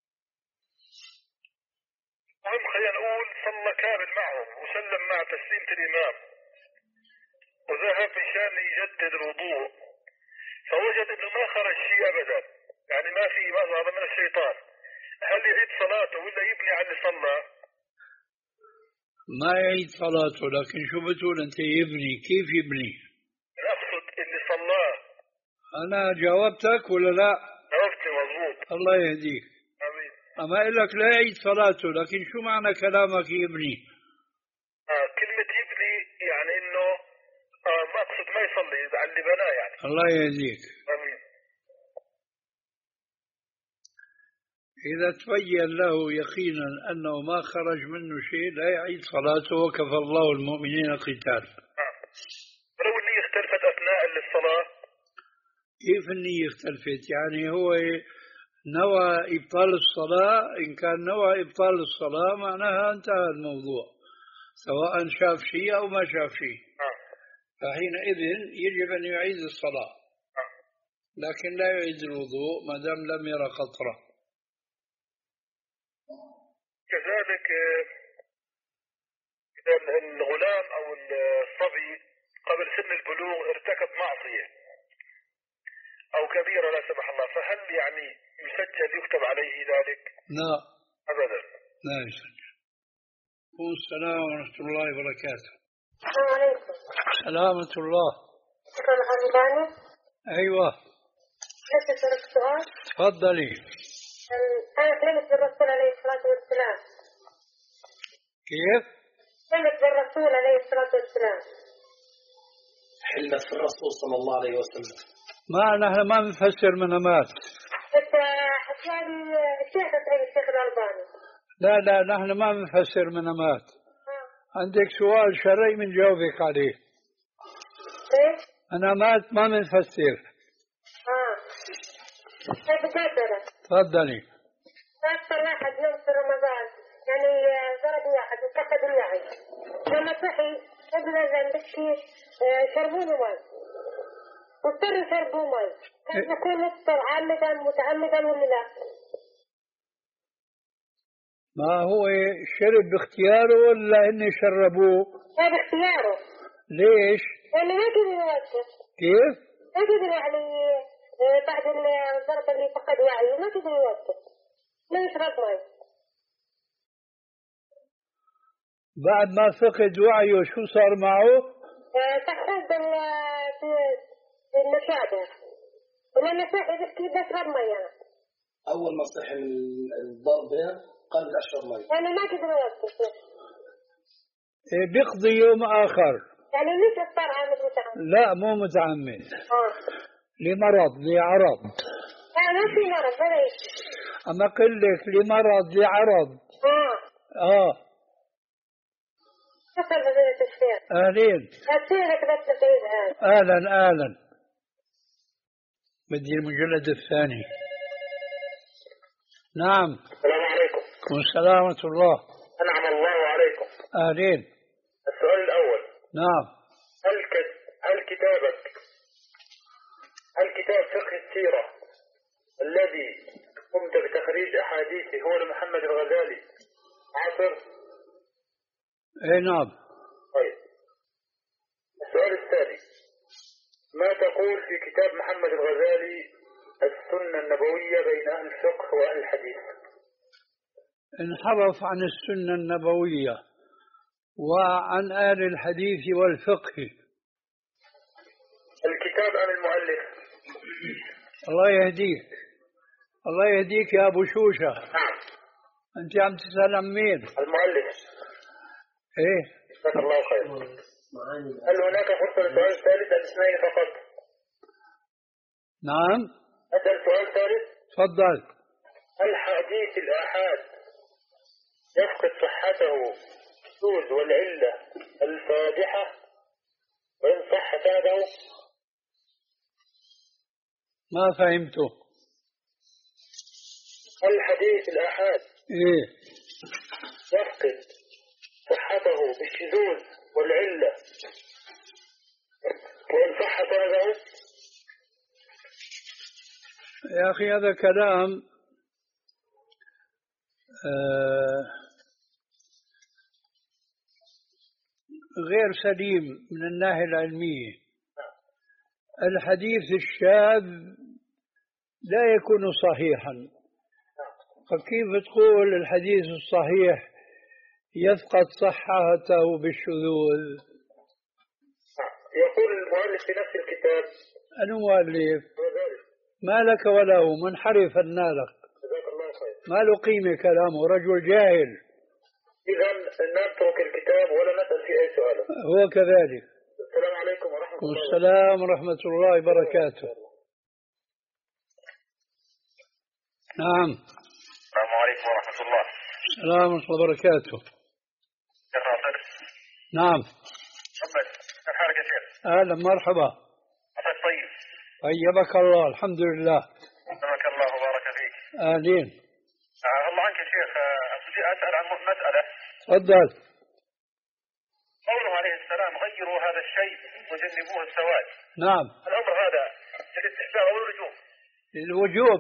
S7: المهم خلينا نقول صلى كامل معهم وسلم مع تسليمة الامام وذهب مشان يجدد الوضوء، فوجد انه ما خرج شيء ابدا، يعني ما في مظهر من الشيطان، هل يعيد صلاته ولا يبني على اللي صلى؟
S1: ما يعيد صلاته، لكن شو بتقول انت يبني؟ كيف يبني؟
S7: اقصد اللي صلاه.
S1: انا جاوبتك ولا لا؟
S7: جاوبتني مضبوط.
S1: الله يهديك.
S7: امين.
S1: اما اقول لك لا يعيد صلاته، لكن شو معنى كلامك يبني؟
S7: اه كلمة يبني يعني انه اه ما اقصد ما يصلي على اللي بناه يعني.
S1: الله يهديك.
S7: امين.
S1: إذا تبين له يقينا أنه ما خرج منه شيء لا يعيد صلاته، وكفى الله المؤمنين قتال.
S7: آه. ولو النية اختلفت أثناء الصلاة؟
S1: كيف النية اختلفت؟ يعني هو نوى إبطال الصلاة، إن كان نوى إبطال الصلاة معناها انتهى الموضوع، سواء شاف شيء أو ما شاف شيء.
S7: آه.
S1: فحينئذ يجب أن يعيد الصلاة،
S7: آه.
S1: لكن لا يعيد الوضوء ما دام لم يرى قطرة.
S7: كذلك إذا الغلام أو الصبي قبل سن البلوغ ارتكب معصية أو كبيرة لا سمح الله، فهل يعني يسجل يكتب عليه ذلك؟
S1: لا
S7: أبدا.
S1: لا يسجل. السلام ورحمة الله وبركاته.
S8: السلام عليكم.
S1: سلامة الله.
S8: شكرا حبيباني.
S1: أيوة.
S8: بس أسألك سؤال.
S1: تفضلي.
S8: أنا كلمت بالرسول عليه الصلاة والسلام.
S1: كيف؟
S8: كلمت بالرسول عليه الصلاة والسلام.
S5: حلت في الرسول صلى الله عليه وسلم.
S1: ما نحن ما نفسر منامات.
S8: بس حكاني الشيخ الشيخ الألباني.
S1: لا لا نحن ما نفسر منامات.
S8: آه.
S1: عندك سؤال شرعي من جاوبك عليه.
S8: إيه؟
S1: منامات ما بنفسر.
S8: آه. كيف تفسره؟
S1: تفضلي.
S8: أكثر واحد يوم في رمضان يعني ضرب واحد وفقد الوعي، لما صحي ابن الزنبكي شربوا له ماء واضطروا يشربوا ماء، هل يكون يفطر عامدا متعمدا ولا لا؟
S1: ما هو شرب باختياره ولا إني شربوه؟
S8: لا باختياره.
S1: ليش؟
S8: لأنه ما قدر يوقف.
S1: كيف؟
S8: ما قدر يعني بعد الضرب اللي فقد وعيه ما قدر يوقف، ما يشرب ماء.
S1: بعد ما فقد وعيه شو صار معه؟
S8: تحرز بالمشابه، ولما صحي بحكي بشرب مياه.
S5: أول ما صحي من الضربة قال أشرب مياه.
S8: أنا ما قدر أوقف.
S1: بيقضي يوم آخر.
S8: يعني مش أفطر عامل متعمد.
S1: لا مو متعمد.
S8: آه.
S1: لمرض لعرض.
S8: لا ما في مرض ولا شيء.
S1: أما أقول لك لمرض لعرض.
S8: اه
S1: آه
S8: حصل فضيلة الشيخ.
S1: أهلين.
S8: أسيرك بس سعيد هذا.
S1: أهلا أهلا. بدي المجلد الثاني. نعم.
S7: السلام عليكم.
S1: والسلام ورحمة الله.
S7: أنعم الله عليكم.
S1: أهلين.
S7: السؤال الأول.
S1: نعم.
S7: هل هل كتابك هل كتاب فقه السيرة الذي قمت بتخريج أحاديثه هو لمحمد الغزالي عاصر؟
S1: إيه نعم.
S7: طيب. السؤال الثاني. ما تقول في كتاب محمد الغزالي السنة النبوية بين أهل الفقه وأهل الحديث؟
S1: انحرف عن السنة النبوية وعن أهل الحديث والفقه.
S7: الكتاب أم المؤلف؟
S1: الله يهديك. الله يهديك يا أبو شوشة.
S7: نعم.
S1: أنت عم تسأل عن مين؟
S7: المؤلف.
S1: إيه.
S7: جزاك الله خير. هل هناك فرصة لسؤال ثالث الاثنين فقط؟
S1: نعم.
S7: أسأل سؤال ثالث.
S1: تفضل.
S7: هل حديث الآحاد يفقد صحته الشذوذ والعلة الفادحة وإن صح سنده؟
S1: ما فهمته.
S7: هل حديث الآحاد
S1: إيه
S7: يفقد صحته بالشذوذ والعلة وإن صح سنده؟
S1: يا أخي هذا كلام آه غير سليم من الناحية العلمية. الحديث الشاذ لا يكون صحيحا، فكيف تقول الحديث الصحيح يفقد صحته بالشذوذ؟
S7: يقول المؤلف في نفس الكتاب.
S1: المؤلف ما لك وله منحرف النالق، ما له قيمة كلامه، رجل جاهل.
S7: إذا نترك الكتاب ولا نسأل فيه أي سؤال.
S1: هو كذلك.
S7: السلام عليكم ورحمة الله.
S1: والسلام ورحمة الله وبركاته. نعم.
S7: السلام عليكم ورحمة الله.
S1: السلام ورحمة الله وبركاته.
S7: شيخ ناصر.
S1: نعم.
S7: محمد كيف حالك يا شيخ؟
S1: أهلا مرحبا.
S7: عساك طيب.
S1: طيبك الله الحمد لله.
S7: سلمك الله وبارك فيك.
S1: أهلين.
S7: آه الله عنك يا شيخ، بدي أسأل عن مسألة.
S1: تفضل.
S7: قوله عليه السلام غيروا هذا الشيء وجنبوه السواد.
S1: نعم.
S7: الأمر هذا للاستحباب أو الوجوب؟
S1: للوجوب.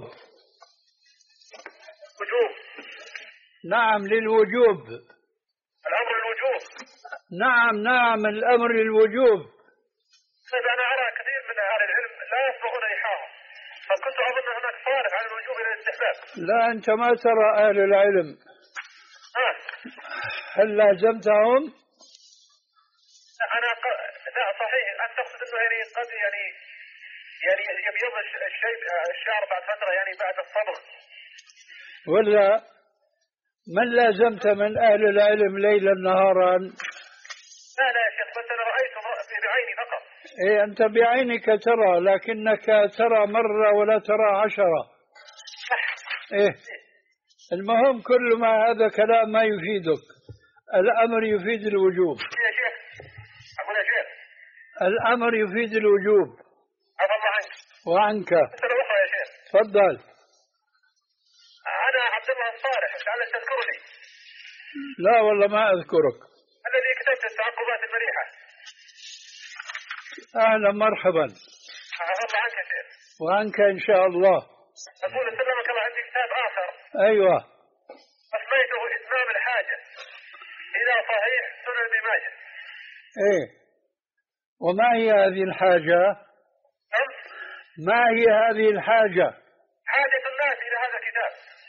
S7: وجوب.
S1: نعم للوجوب.
S7: الأمر الوجوب.
S1: نعم نعم الأمر للوجوب.
S7: طيب أنا أرى كثير من أهل العلم لا يصبغون لحاهم، فكنت أظن هناك صارف عن الوجوب إلى الاستحباب.
S1: لا أنت ما ترى أهل العلم.
S7: ها.
S1: هل لازمتهم؟
S7: لا أنا ق... لا صحيح أنت تقصد إنه يعني قد يعني يعني يبيض الشيء الشعر بعد فترة يعني بعد الصبغ.
S1: ولا من لازمت من أهل العلم ليلا نهارا؟
S7: لا لا يا شيخ بس أنا رأيته بعيني فقط.
S1: إيه أنت بعينك ترى، لكنك ترى مرة ولا ترى عشرة. إيه المهم كل ما هذا كلام ما يفيدك، الأمر يفيد الوجوب.
S7: يا شيخ أقول يا شيخ
S1: الأمر يفيد الوجوب.
S7: عفى الله عنك.
S1: وعنك.
S7: مسألة أخرى يا شيخ.
S1: تفضل.
S7: أنا عبد الله الصالح لعلك تذكرني.
S1: لا والله ما أذكرك.
S7: الذي كتبت التعقبات المريحة.
S1: أهلا مرحبا.
S7: عفى الله عنك يا شيخ.
S1: وعنك إن شاء الله.
S7: أقول سلمك الله عندي كتاب آخر.
S1: أيوة.
S7: أسميته إتمام الحاجة إلى صحيح سنن ابن ماجه.
S1: إيه وما هي هذه الحاجة؟
S7: نعم.
S1: ما هي هذه الحاجة؟
S7: حاجة الناس إلى هذا الكتاب.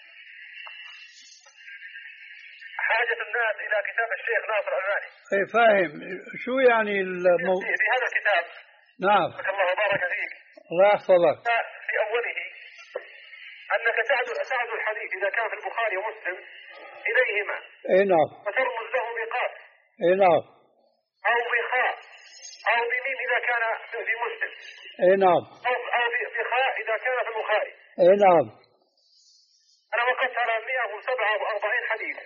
S7: حاجة الناس إلى كتاب الشيخ ناصر الألباني.
S1: إيه فاهم. شو يعني المو...
S7: في هذا الكتاب.
S1: نعم.
S7: بارك الله وبارك فيك.
S1: الله يحفظك.
S7: في أوله أنك تعد تعد الحديث إذا كان في البخاري ومسلم إليهما.
S1: إيه نعم.
S7: وترمز له بقاف.
S1: إيه نعم.
S7: أو بخاء أو بميم إذا كان في مسلم.
S1: إيه نعم.
S7: أو أو بخاء إذا كان في البخاري.
S1: إيه نعم.
S7: أنا وقفت على مئة وسبعة وأربعين حديث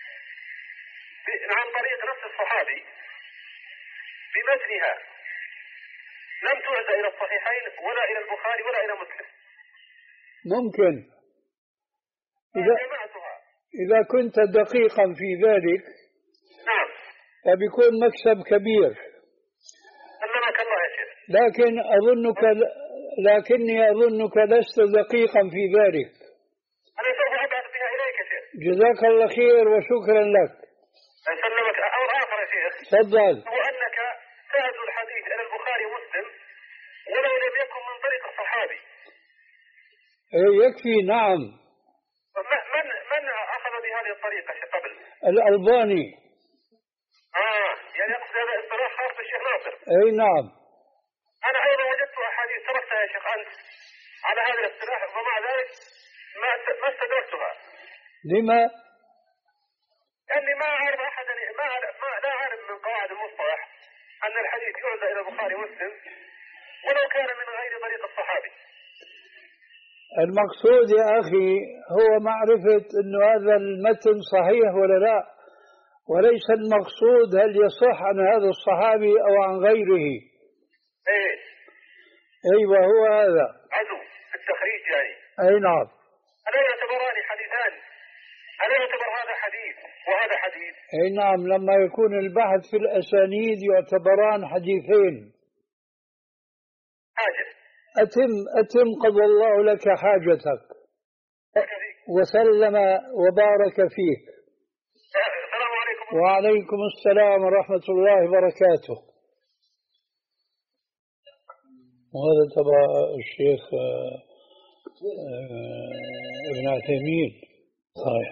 S7: عن طريق نفس الصحابي بمتنها، لم تعزى إلى الصحيحين ولا إلى البخاري ولا إلى مسلم.
S1: ممكن إذا, إذا كنت دقيقا في ذلك
S7: نعم
S1: فبيكون مكسب كبير.
S7: سلمك الله يا شيخ.
S1: لكن أظنك لكني أظنك لست دقيقا في ذلك.
S7: أنا سوف أبعث بها إليك يا شيخ.
S1: جزاك الله خير وشكرا لك.
S7: سلمك. أمر آخر يا شيخ.
S1: تفضل.
S7: هو أنك تعزو الحديث إلى البخاري ومسلم ولو لم يكن من طريق الصحابي.
S1: يكفي. نعم.
S7: من من أخذ بهذه الطريقة قبل؟
S1: الألباني.
S7: آه يعني أقصد هذا اصطلاح خاص بالشيخ ناصر.
S1: أي نعم.
S7: أنا أيضا وجدت أحاديث تركتها يا شيخ أنت على هذا الاصطلاح ومع ذلك ما ما استدركتها.
S1: لما؟
S7: لأني ما أعرف أحدا ما ما لا أعرف من قواعد المصطلح أن الحديث يعزى إلى البخاري ومسلم ولو كان من غير طريق الصحابي.
S1: المقصود يا أخي هو معرفة أن هذا المتن صحيح ولا لا، وليس المقصود هل يصح عن هذا الصحابي أو عن غيره.
S7: إيه.
S1: أيوة هو هذا.
S7: عزو التخريج يعني.
S1: أي نعم.
S7: ألا يعتبران حديثان؟ ألا يعتبر هذا حديث وهذا حديث؟
S1: أي نعم، لما يكون البحث في الأسانيد يعتبران حديثين.
S7: حاجة.
S1: أتم أتم قضى الله لك حاجتك وسلم وبارك فيك.
S7: السلام عليكم.
S1: وعليكم السلام ورحمة الله وبركاته. وهذا تبع الشيخ ابن عثيمين. صحيح.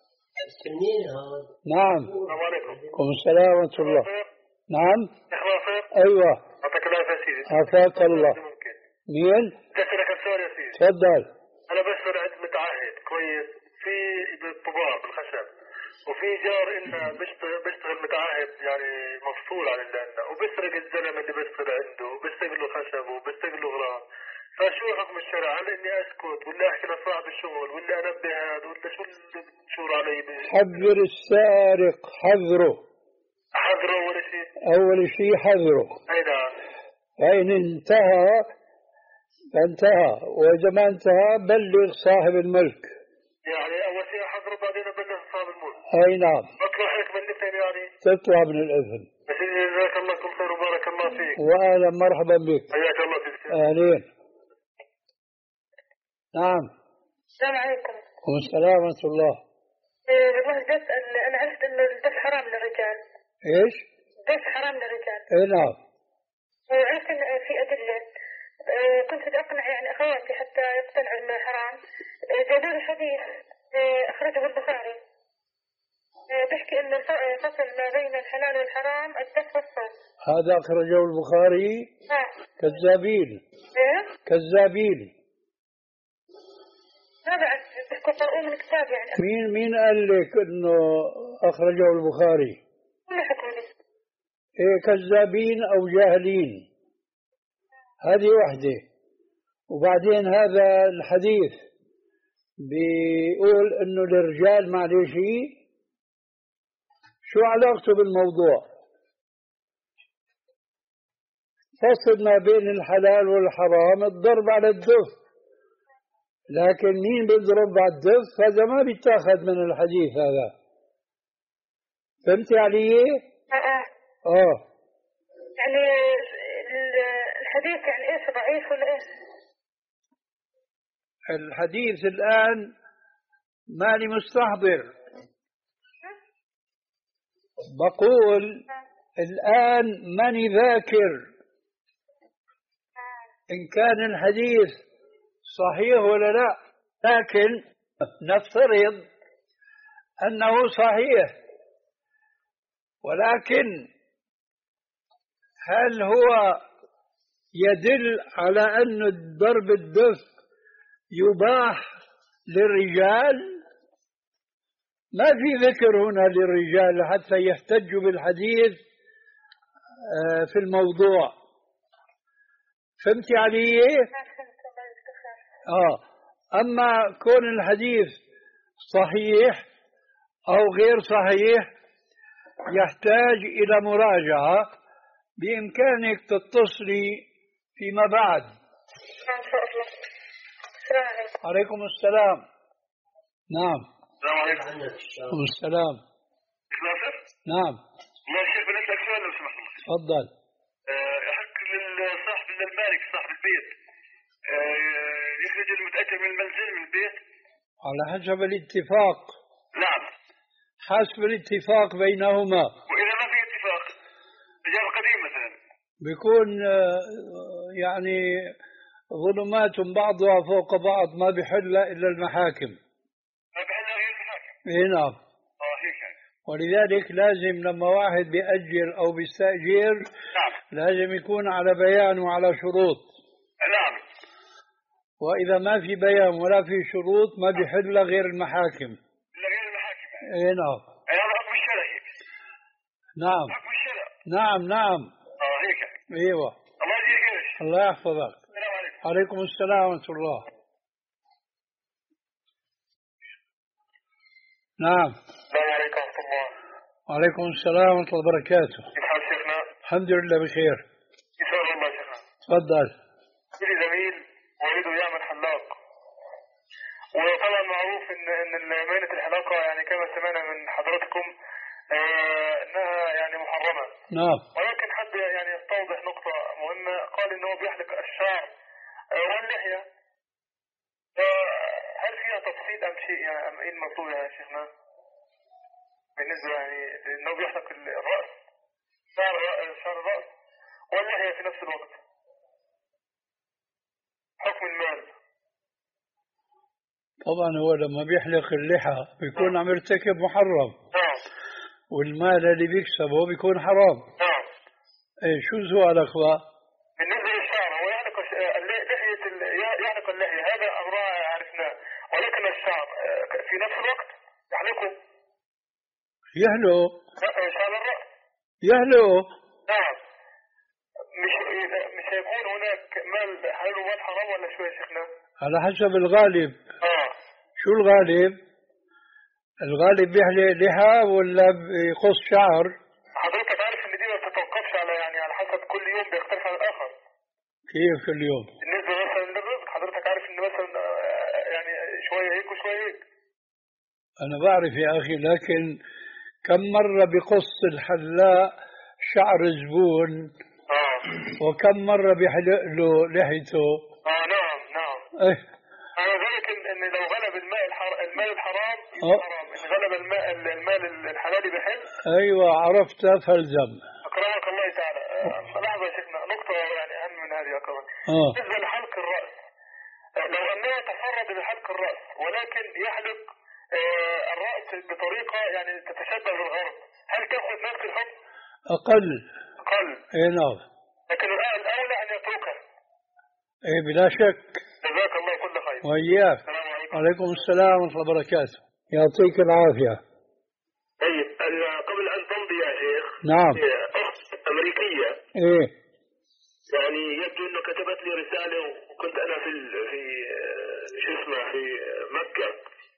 S1: نعم.
S7: السلام عليكم.
S1: وعليكم السلام ورحمة الله. نعم. أيوة.
S7: أعطاك الله يا سيدي.
S1: عافاك الله. مين؟
S7: تسألك السؤال يا سيدي.
S1: تفضل.
S7: أنا بشتغل عند متعهد كويس في بالطباعة بالخشب، وفي جار إنه بيشتغل بيشتغل متعهد يعني مفصول عن اللي عندنا، وبيسرق الزلمة اللي بيشتغل عنده وبيسرق له خشب وبيسرق له غراض. فشو حكم الشرع؟ هل إني أسكت ولا أحكي لصاحب الشغل ولا أنبه هذا ولا شو اللي بتشور علي؟
S1: حذر السارق، حذره.
S7: حذره أول شيء.
S1: أول شيء حذره.
S7: أي نعم.
S1: فإن انتهى فانتهى، وإذا ما انتهى بلغ صاحب الملك.
S7: يعني أول شيء حذره بعدين أبلغ صاحب الملك.
S1: أي نعم.
S7: أطلع هيك من الإذن يعني.
S1: تطلع من الإذن.
S7: جزاك الله كل خير وبارك الله فيك.
S1: وأهلا مرحبا بك.
S7: حياك الله فيك.
S1: أهلين. نعم.
S8: السلام عليكم.
S1: وعليكم السلام ورحمة الله.
S8: والله بسأل، أنا عرفت إنه الدف حرام للرجال.
S1: إيش؟
S8: الدف حرام للرجال.
S1: إيه نعم.
S8: وعرفت إن في أدلة، كنت بدي أقنع يعني أخواتي حتى يقتنعوا إنه حرام. جابوا لي حديث أخرجه البخاري بيحكي إنه الفصل ما بين الحلال والحرام الدف والصوم.
S1: هذا أخرجه البخاري.
S8: ها.
S1: كذابين.
S8: إيه؟
S1: كذابين.
S8: هذا بيحكوا قرؤوا من كتاب يعني.
S1: مين مين قال لك إنه أخرجه البخاري؟
S8: ما حكوا لي.
S1: إيه كذابين أو جاهلين. هذه وحدة. وبعدين هذا الحديث بيقول إنه للرجال معلش شو علاقته بالموضوع؟ فصل ما بين الحلال والحرام الضرب على الدف، لكن مين بيضرب على الدف هذا ما بيتاخذ من الحديث هذا. فهمتي علي؟
S8: اه
S1: اه
S8: يعني الحديث يعني ايش، ضعيف ولا ايش؟
S1: الحديث الآن ماني مستحضر، بقول الآن ماني ذاكر إن كان الحديث صحيح ولا لا، لكن نفترض أنه صحيح، ولكن هل هو يدل على أن ضرب الدف يباح للرجال؟ ما في ذكر هنا للرجال حتى يحتجوا بالحديث في الموضوع. فهمتي علي؟ آه. أما كون الحديث صحيح أو غير صحيح يحتاج إلى مراجعة، بإمكانك تتصلي فيما بعد. عليكم السلام. نعم.
S7: السلام عليكم.
S1: عليكم السلام.
S7: ناصر؟
S1: نعم.
S7: الله يا شيخ بنسألك سؤال لو سمحت الله.
S1: تفضل.
S7: يحق للصاحب للمالك صاحب البيت يخرج المتأجر من المنزل من البيت؟
S1: على حسب الاتفاق.
S7: نعم.
S1: حسب الاتفاق بينهما.
S7: وإذا ما في اتفاق رجال قديم مثلا
S1: بيكون يعني ظلمات بعضها فوق بعض، ما بحل إلا المحاكم.
S7: ما بحل غير المحاكم.
S1: إيه نعم.
S7: اه هيك يعني.
S1: ولذلك لازم لما واحد بيأجر أو بيستأجر
S7: نعم.
S1: لازم يكون على بيان وعلى شروط.
S7: نعم.
S1: وإذا ما في بيان ولا في شروط ما بيحل غير المحاكم.
S7: إلا غير المحاكم يعني.
S1: إيه نعم.
S7: هذا حكم الشرع هيك.
S1: نعم.
S7: حكم الشرع.
S1: نعم نعم.
S7: اه هيك يعني.
S1: ايوه.
S7: الله يجزيك خير.
S1: الله يحفظك.
S7: السلام عليكم.
S1: عليكم السلام ورحمة الله. نعم.
S7: السلام عليكم ورحمة الله.
S1: وعليكم السلام ورحمة الله وبركاته.
S7: كيف حال شيخنا؟
S1: الحمد لله بخير.
S7: يسر الله شيخنا.
S1: تفضل.
S7: لي زميل ويريد يعمل حلاق، وطبعا معروف ان ان مهنة الحلاقة يعني كما سمعنا من حضراتكم آه انها يعني محرمة.
S1: نعم.
S7: ولكن حد يعني يستوضح نقطة مهمة، قال ان هو بيحلق الشعر آه واللحية، هل فيها تفصيل ام شيء يعني ام ايه المطلوب يا شيخنا؟ بالنسبة يعني انه بيحلق الرأس شعر شعر الرأس واللحية في نفس الوقت، حكم المال.
S1: طبعا هو لما بيحلق اللحى بيكون عم يرتكب محرم.
S7: نعم.
S1: والمال اللي بيكسبه بيكون حرام.
S7: نعم.
S1: ايه شو سؤالك بقى؟
S7: بالنسبة للشعر هو يحلق لحية يحلق اللحية، هذا أمرها عرفناه، ولكن الشعر في نفس الوقت يحلقه.
S1: يحلق.
S7: شعر الرأس.
S1: يحلق.
S7: نعم. مش مش هيكون هناك مال حلال ومال حرام ولا شو يا شيخنا؟
S1: على حسب الغالب.
S7: اه.
S1: شو الغالب؟ الغالب بيحلق لحى ولا بيقص شعر؟
S7: حضرتك عارف ان دي ما بتتوقفش على يعني على حسب كل يوم بيختلف عن الاخر.
S1: كيف كل يوم؟
S7: بالنسبه مثلا للرزق حضرتك عارف ان مثلا يعني شويه هيك وشويه هيك.
S1: انا بعرف يا اخي، لكن كم مره بقص الحلاق شعر زبون
S7: اه
S1: وكم مره بيحلق له لحيته.
S7: اه نعم نعم.
S1: ايه
S7: على ذلك ان لو غلب الماء الحر... المال الحرام
S1: أه.
S7: حرام، ان غلب الماء المال الحلال بحل.
S1: ايوه عرفت فالزم.
S7: اكرمك الله تعالى. أه. لحظه يا شيخنا، نقطه يعني اهم من هذه اكرمك.
S1: اه
S7: بالنسبه لحلق الراس، لو انه تفرد بحلق الراس ولكن يحلق آه الراس بطريقه يعني تتشبه بالغرب، هل تاخذ نفس الحكم؟
S1: اقل.
S7: اقل.
S1: اي نعم.
S7: لكن الان الاولى ان يتركها.
S1: ايه بلا شك.
S7: جزاك الله كل خير.
S1: وإياك.
S7: السلام عليكم.
S1: وعليكم السلام ورحمة الله وبركاته. يعطيك العافية.
S7: طيب قبل أن تمضي يا شيخ.
S1: نعم.
S7: أخت أمريكية.
S1: إيه.
S7: يعني يبدو إنه كتبت لي رسالة وكنت أنا في في شو اسمه في مكة،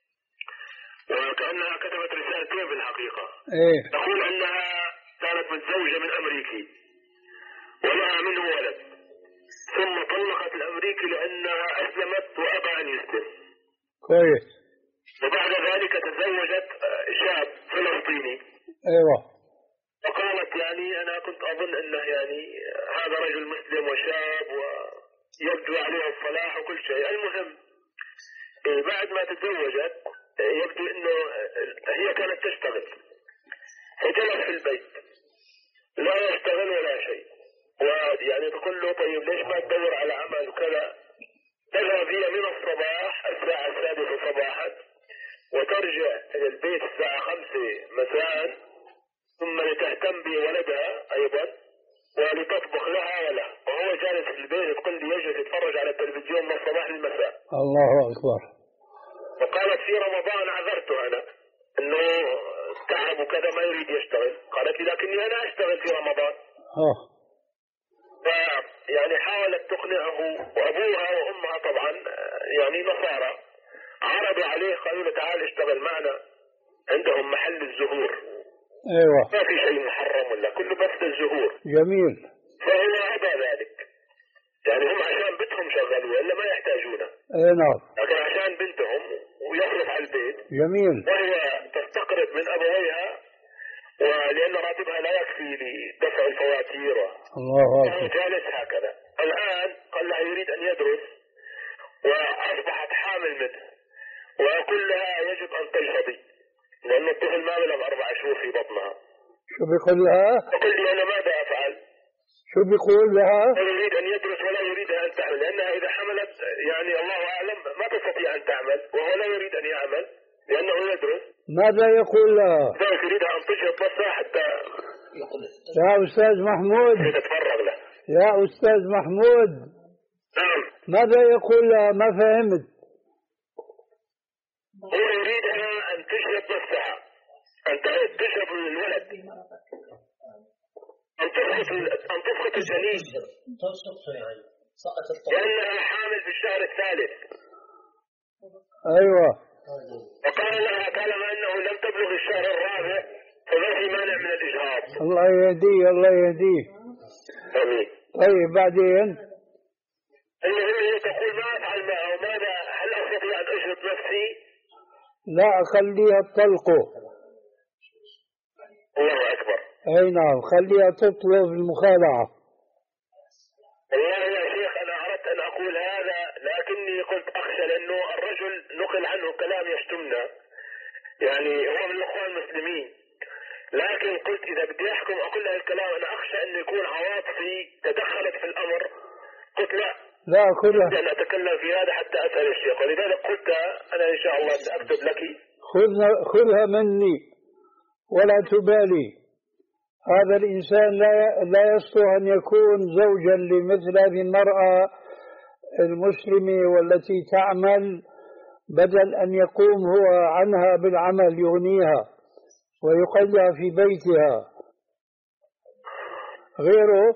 S7: وكأنها كتبت رسالتين بالحقيقة.
S1: إيه.
S7: تقول أنها كانت متزوجة من أمريكي ولها منه ولد، ثم طلقت الأمريكي لأنها أسلمت وأبى أن يسلم.
S1: كويس.
S7: وبعد ذلك تزوجت شاب فلسطيني.
S1: ايوه.
S7: وقالت يعني انا كنت اظن انه يعني هذا رجل مسلم وشاب ويبدو عليه الصلاح وكل شيء. المهم بعد ما تزوجت يبدو انه هي كانت تشتغل، فجلس في البيت لا يشتغل ولا شيء، ويعني تقول له طيب ليش ما تدور على عمل وكذا. تذهب هي من الصباح الساعة السادسة صباحا وترجع إلى البيت الساعة خمسة مساء، ثم لتهتم بولدها أيضا ولتطبخ لها وله، وهو جالس في البيت تقول لي يجلس يتفرج على التلفزيون من الصباح للمساء.
S1: الله أكبر.
S7: وقالت في رمضان عذرته أنا إنه تعب وكذا ما يريد يشتغل، قالت لي لكني أنا أشتغل في رمضان.
S1: اه.
S7: يعني حاولت تقنعه، وأبوها وأمها طبعا يعني نصارى، عرضوا عليه قالوا له تعال اشتغل معنا، عندهم محل الزهور.
S1: ايوه.
S7: ما في شيء محرم ولا كله بس الزهور.
S1: جميل.
S7: فهو أبى ذلك، يعني هم عشان بنتهم شغلوا ولا ما يحتاجونه.
S1: اي نعم.
S7: لكن عشان بنتهم ويصرف على البيت.
S1: جميل.
S7: وهي تستقرض من أبويها ولأن راتبها لا يكفي لدفع الفواتير.
S1: الله
S7: أكبر. جالس هكذا. الآن قال لها يريد أن يدرس وأصبحت حامل منه، وأقول لها يجب أن تلتضي لأن الطفل ما بلغ أربع شهور في بطنها.
S1: شو بيقول لها؟
S7: أقول لي أنا ماذا أفعل؟
S1: شو بيقول لها؟
S7: يريد أن يدرس ولا يريد أن تعمل، لأنها إذا حملت يعني الله أعلم ما تستطيع أن تعمل، وهو لا يريد أن يعمل لأنه يدرس.
S1: ماذا يقول لها؟
S7: ذلك يريدها أن تشهد بس حتى
S1: يا أستاذ محمود.
S7: تتفرغ له.
S1: يا أستاذ محمود.
S7: نعم.
S1: ماذا يقول لها؟ ما فهمت.
S7: هو يريدها أن تشهد نفسها، أن تشهد الولد، أن تسقط أن تسقط الجنين، لأنها حامل في الشهر الثالث.
S1: أيوة.
S7: وقال لها طالما أنه لم تبلغ الشهر الرابع فما في مانع من الإجهاض.
S1: الله يهديه الله يهديه.
S7: آمين.
S1: طيب بعدين؟
S7: المهم هي تقول ما أفعل معه، ماذا هل أستطيع أن أشهد نفسي؟
S1: لا خليها تطلقه.
S7: الله أكبر.
S1: أي نعم خليها تطلب المخالعة.
S7: والله يا شيخ أنا أردت أن أقول هذا لكني قلت أخشى لأنه الرجل نقل عنه كلام يشتمنا، يعني هو من الأخوان المسلمين، لكن قلت إذا بدي أحكم أقول له الكلام أنا أخشى أن يكون عواطفي تدخلت في الأمر. قلت لا
S1: لا خذها.
S7: أن أتكلم في هذا حتى أسأل الشيخ، ولذلك قلت أنا إن شاء الله سأكتب لك.
S1: خذها خذها مني ولا تبالي. هذا الإنسان لا لا يصلح أن يكون زوجا لمثل هذه المرأة المسلمة والتي تعمل، بدل أن يقوم هو عنها بالعمل يغنيها ويقلها في بيتها. غيره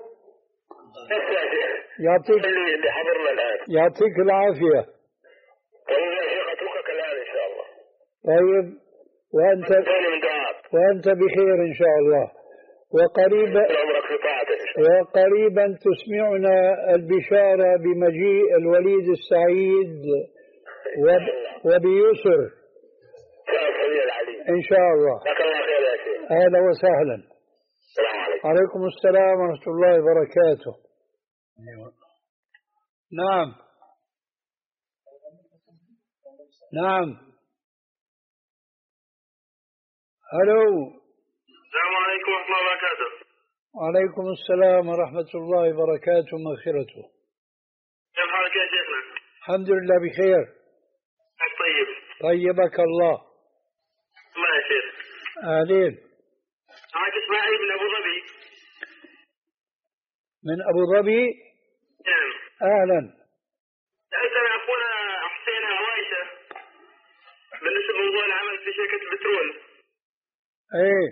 S1: يعطيك
S7: اللي حضرنا الآن
S1: يعطيك العافية.
S7: والله يا شيخ أتركك الآن إن شاء الله.
S1: طيب وأنت وأنت بخير إن شاء الله. وقريبا وقريبا تسمعنا البشارة بمجيء الوليد السعيد وبيسر إن شاء الله. أهلا وسهلا.
S7: السلام عليكم.
S1: عليكم السلام ورحمة الله وبركاته. نعم نعم. ألو.
S7: السلام عليكم ورحمة الله وبركاته.
S1: وعليكم السلام ورحمة الله وبركاته ومغفرته.
S7: كيف حالك يا شيخنا؟
S1: الحمد لله بخير.
S7: طيب.
S1: طيبك الله.
S7: الله يا شيخ.
S1: أهلين.
S7: معك إسماعيل من أبو ظبي.
S1: من أبو ظبي؟
S7: نعم.
S1: أهلا.
S7: سألتنا أخونا حسين عوايشة بالنسبة لموضوع العمل في شركة البترول.
S1: ايه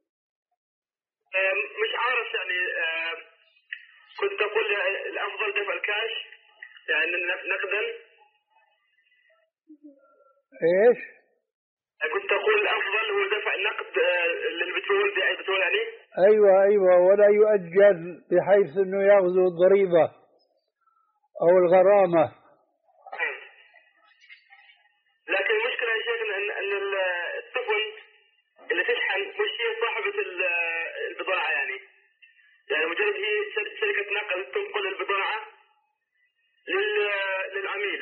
S7: مش عارف يعني كنت أقول الأفضل دفع الكاش يعني نقدا.
S1: ايش؟
S7: كنت أقول الأفضل هو دفع النقد للبترول بيع البترول يعني.
S1: ايوه ايوه ولا يؤجل بحيث انه ياخذوا الضريبة او الغرامة.
S7: لكن المشكلة يا شيخ ان ان السفن اللي تشحن مش هي صاحبة البضاعة يعني يعني مجرد هي شركة نقل تنقل البضاعة للعميل.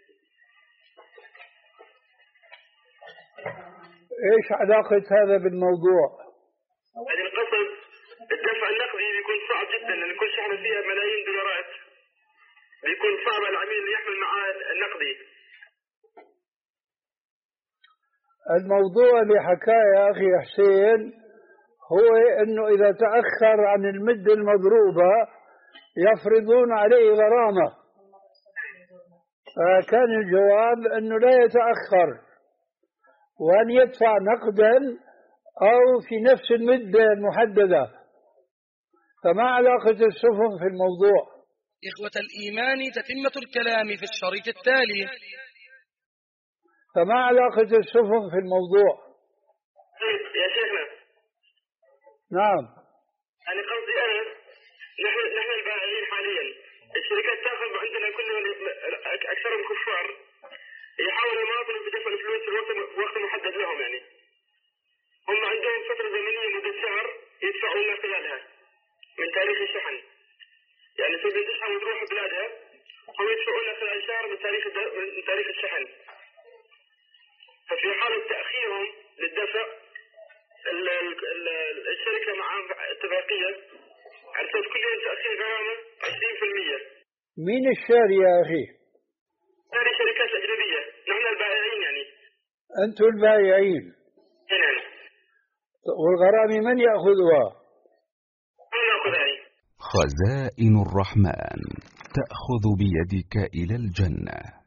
S1: ايش علاقة هذا بالموضوع؟
S7: يعني القصد الدفع النقدي بيكون صعب جدا لان كل شحنة فيها ملايين دولارات بيكون صعب على العميل يحمل معاه النقدي.
S1: الموضوع اللي حكاه يا أخي حسين هو أنه إذا تأخر عن المدة المضروبة يفرضون عليه غرامة، فكان الجواب أنه لا يتأخر وأن يدفع نقدا أو في نفس المدة المحددة. فما علاقة السفن في الموضوع؟
S9: إخوة الإيمان تتمة الكلام في الشريط التالي.
S1: فما علاقة السفن في الموضوع؟
S7: يا شيخنا.
S1: نعم.
S7: أنا قصدي أنا نحن نحن البائعين حاليا الشركات تأخذ عندنا كلهم أكثرهم كفار يحاول المواطن بدفع الفلوس في وقت وقت محدد لهم يعني. هم عندهم فترة زمنية مدة شهر يدفعوا لنا خلالها من تاريخ الشحن. يعني تبي تشحن وتروح بلادها هم يدفعوا لنا خلال شهر من تاريخ من تاريخ الشحن. ففي حالة تأخيرهم للدفع الشركة معها اتفاقية على أساس كل يوم تأخير غرامة عشرين بالمئة.
S1: مين الشاري يا أخي؟
S7: هذه شركات أجنبية، نحن البائعين يعني.
S1: أنتم البائعين.
S7: نعم.
S1: والغرامة من يأخذها؟
S7: من يأخذها؟
S9: خزائن الرحمن تأخذ بيدك إلى الجنة.